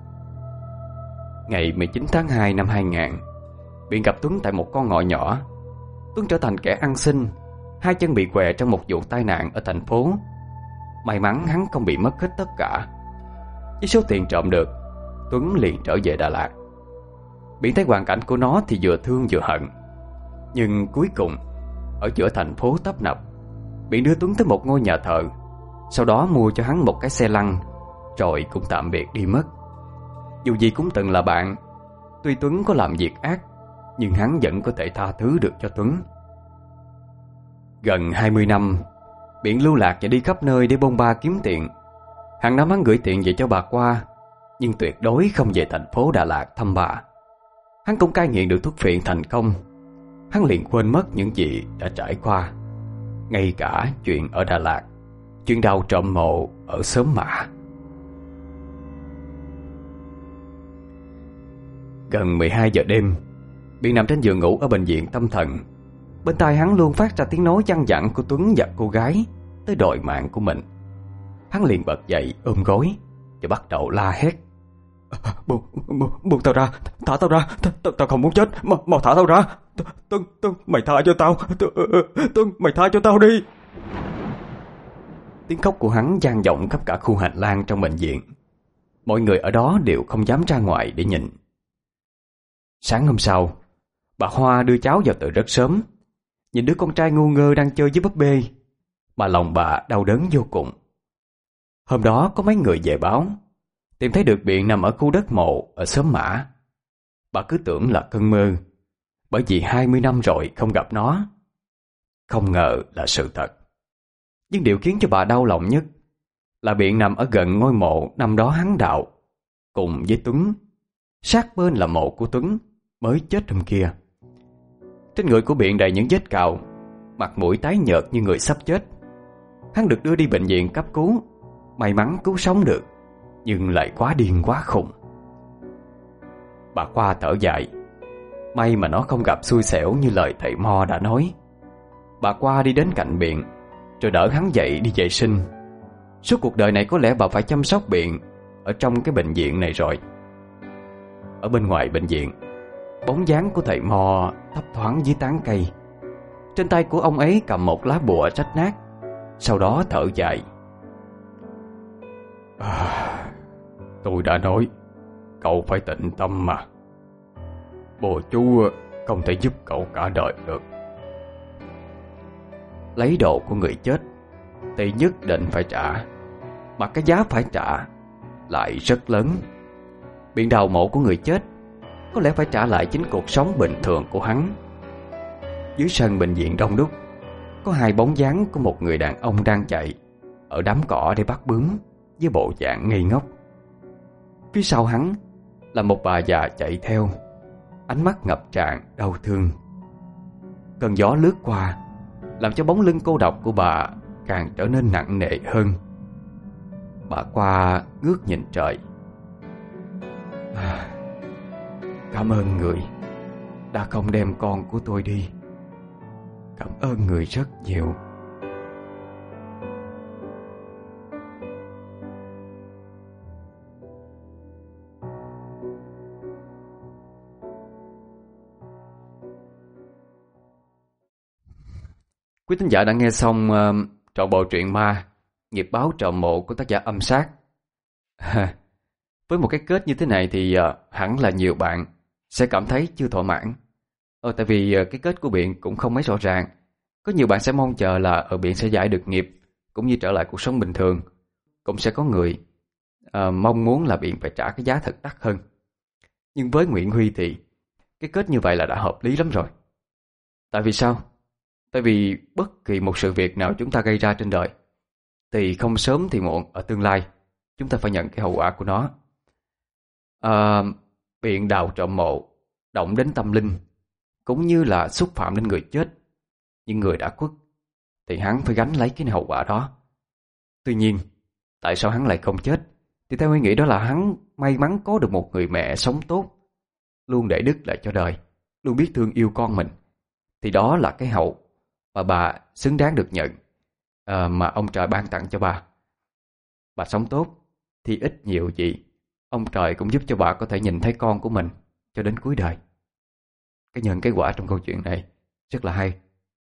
Ngày mười chín tháng hai năm hai nghìn, Biện gặp Tuấn tại một con ngõ nhỏ. Tuấn trở thành kẻ ăn xin, hai chân bị què trong một vụ tai nạn ở thành phố. May mắn hắn không bị mất hết tất cả. Với số tiền trộm được, Tuấn liền trở về Đà Lạt. Biện thấy hoàn cảnh của nó thì vừa thương vừa hận. Nhưng cuối cùng, ở giữa thành phố tấp nập, Biện đưa Tuấn tới một ngôi nhà thờ, sau đó mua cho hắn một cái xe lăn, rồi cũng tạm biệt đi mất. Dù gì cũng từng là bạn. Tuy Tuấn có làm việc ác, nhưng hắn vẫn có thể tha thứ được cho Tuấn. Gần hai mươi năm, Biện lưu lạc và đi khắp nơi để bôn ba kiếm tiền. Hàng năm hắn gửi tiền về cho bà Qua, nhưng tuyệt đối không về thành phố Đà Lạt thăm bà. Hắn cũng cai nghiện được thuốc phiện thành công. Hắn liền quên mất những gì đã trải qua, ngay cả chuyện ở Đà Lạt, chuyện đào trộm mộ ở xóm Mạ. Gần mười hai giờ đêm, Biện nằm trên giường ngủ ở bệnh viện tâm thần. Bên tai hắn luôn phát ra tiếng nói văng vẳng của Tuấn và cô gái tới đòi mạng của mình. Hắn liền bật dậy ôm gối và bắt đầu la hét: Buông, buông, buông tao ra, thả tao ra, tao, tao không muốn chết, M mau thả tao ra. Tuấn, Tuấn, mày tha cho tao, Tuấn, mày tha cho tao đi. Tiếng khóc của hắn vang vọng khắp cả khu hành lang trong bệnh viện. Mọi người ở đó đều không dám ra ngoài để nhìn. Sáng hôm sau, bà Hoa đưa cháu vào từ rất sớm. Nhìn đứa con trai ngu ngơ đang chơi với búp bê, mà lòng bà đau đớn vô cùng. Hôm đó có mấy người về báo tìm thấy được Biện nằm ở khu đất mộ ở xóm Mã. Bà cứ tưởng là cơn mơ, bởi vì hai mươi năm rồi không gặp nó. Không ngờ là sự thật. Nhưng điều khiến cho bà đau lòng nhất là Biện nằm ở gần ngôi mộ năm đó hắn đạo, cùng với Tuấn. Sát bên là mộ của Tuấn mới chết hôm kia. Trên người của Biện đầy những vết cào, mặt mũi tái nhợt như người sắp chết. Hắn được đưa đi bệnh viện cấp cứu, may mắn cứu sống được, nhưng lại quá điên quá khùng. Bà Qua thở dài. May mà nó không gặp xui xẻo như lời thầy Mo đã nói. Bà Qua đi đến cạnh Biện, rồi đỡ hắn dậy đi vệ sinh. Suốt cuộc đời này có lẽ bà phải chăm sóc Biện ở trong cái bệnh viện này rồi. Ở bên ngoài bệnh viện, bóng dáng của thầy Mo thấp thoáng dưới tán cây. Trên tay của ông ấy cầm một lá bùa rách nát, sau đó thở dài. À, tôi đã nói cậu phải tĩnh tâm mà. Bùa chú không thể giúp cậu cả đời được. Lấy đồ của người chết thì nhất định phải trả, mà cái giá phải trả lại rất lớn. Biện đào mộ của người chết có lẽ phải trả lại chính cuộc sống bình thường của hắn. Dưới sân bệnh viện đông đúc, có hai bóng dáng của một người đàn ông đang chạy ở đám cỏ để bắt bướm với bộ dạng ngây ngốc. Phía sau hắn là một bà già chạy theo, ánh mắt ngập tràn đau thương. Cơn gió lướt qua làm cho bóng lưng cô độc của bà càng trở nên nặng nề hơn. Bà Qua ngước nhìn trời. À, cảm ơn người đã không đem con của tôi đi. Cảm ơn người rất nhiều. Quý thính giả đã nghe xong uh, trọn bộ truyện ma Nghiệp báo trộm mộ của tác giả Âm Sát. Với một cái kết như thế này thì uh, hẳn là nhiều bạn sẽ cảm thấy chưa thỏa mãn. Ờ, tại vì uh, cái kết của Biện cũng không mấy rõ ràng. Có nhiều bạn sẽ mong chờ là ở Biện sẽ giải được nghiệp cũng như trở lại cuộc sống bình thường. Cũng sẽ có người uh, mong muốn là Biện phải trả cái giá thật đắt hơn. Nhưng với Nguyễn Huy thì cái kết như vậy là đã hợp lý lắm rồi. Tại vì sao? Tại vì bất kỳ một sự việc nào chúng ta gây ra trên đời thì không sớm thì muộn ở tương lai chúng ta phải nhận cái hậu quả của nó. À, Biện đào trộm mộ động đến tâm linh cũng như là xúc phạm đến người chết, nhưng người đã khuất thì hắn phải gánh lấy cái hậu quả đó. Tuy nhiên, tại sao hắn lại không chết? Thì theo Huy nghĩ đó là hắn may mắn có được một người mẹ sống tốt, luôn để đức lại cho đời, luôn biết thương yêu con mình. Thì đó là cái hậu mà bà xứng đáng được nhận, à, mà ông trời ban tặng cho bà. Bà sống tốt thì ít nhiều gì ông trời cũng giúp cho bà có thể nhìn thấy con của mình cho đến cuối đời. Cái nhân cái quả trong câu chuyện này rất là hay.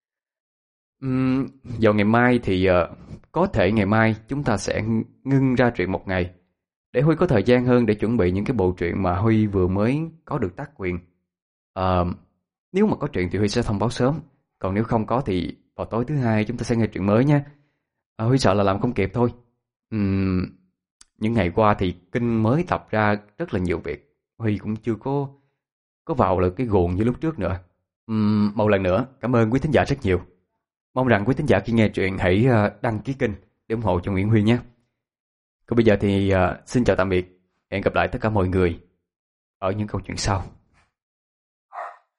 uhm, Vào ngày mai thì uh, có thể ngày mai chúng ta sẽ ngưng ra truyện một ngày để Huy có thời gian hơn để chuẩn bị những cái bộ truyện mà Huy vừa mới có được tác quyền. uh, Nếu mà có truyện thì Huy sẽ thông báo sớm, còn nếu không có thì vào tối thứ hai chúng ta sẽ nghe truyện mới nha. À, Huy sợ là làm không kịp thôi. uhm, Những ngày qua thì Kinh mới tập ra rất là nhiều việc, Huy cũng chưa có có vào được cái guồng như lúc trước nữa. uhm, Một lần nữa cảm ơn quý thính giả rất nhiều. Mong rằng quý thính giả khi nghe truyện hãy đăng ký kênh để ủng hộ cho Nguyễn Huy nhé. Còn bây giờ thì uh, xin chào tạm biệt. Hẹn gặp lại tất cả mọi người ở những câu chuyện sau.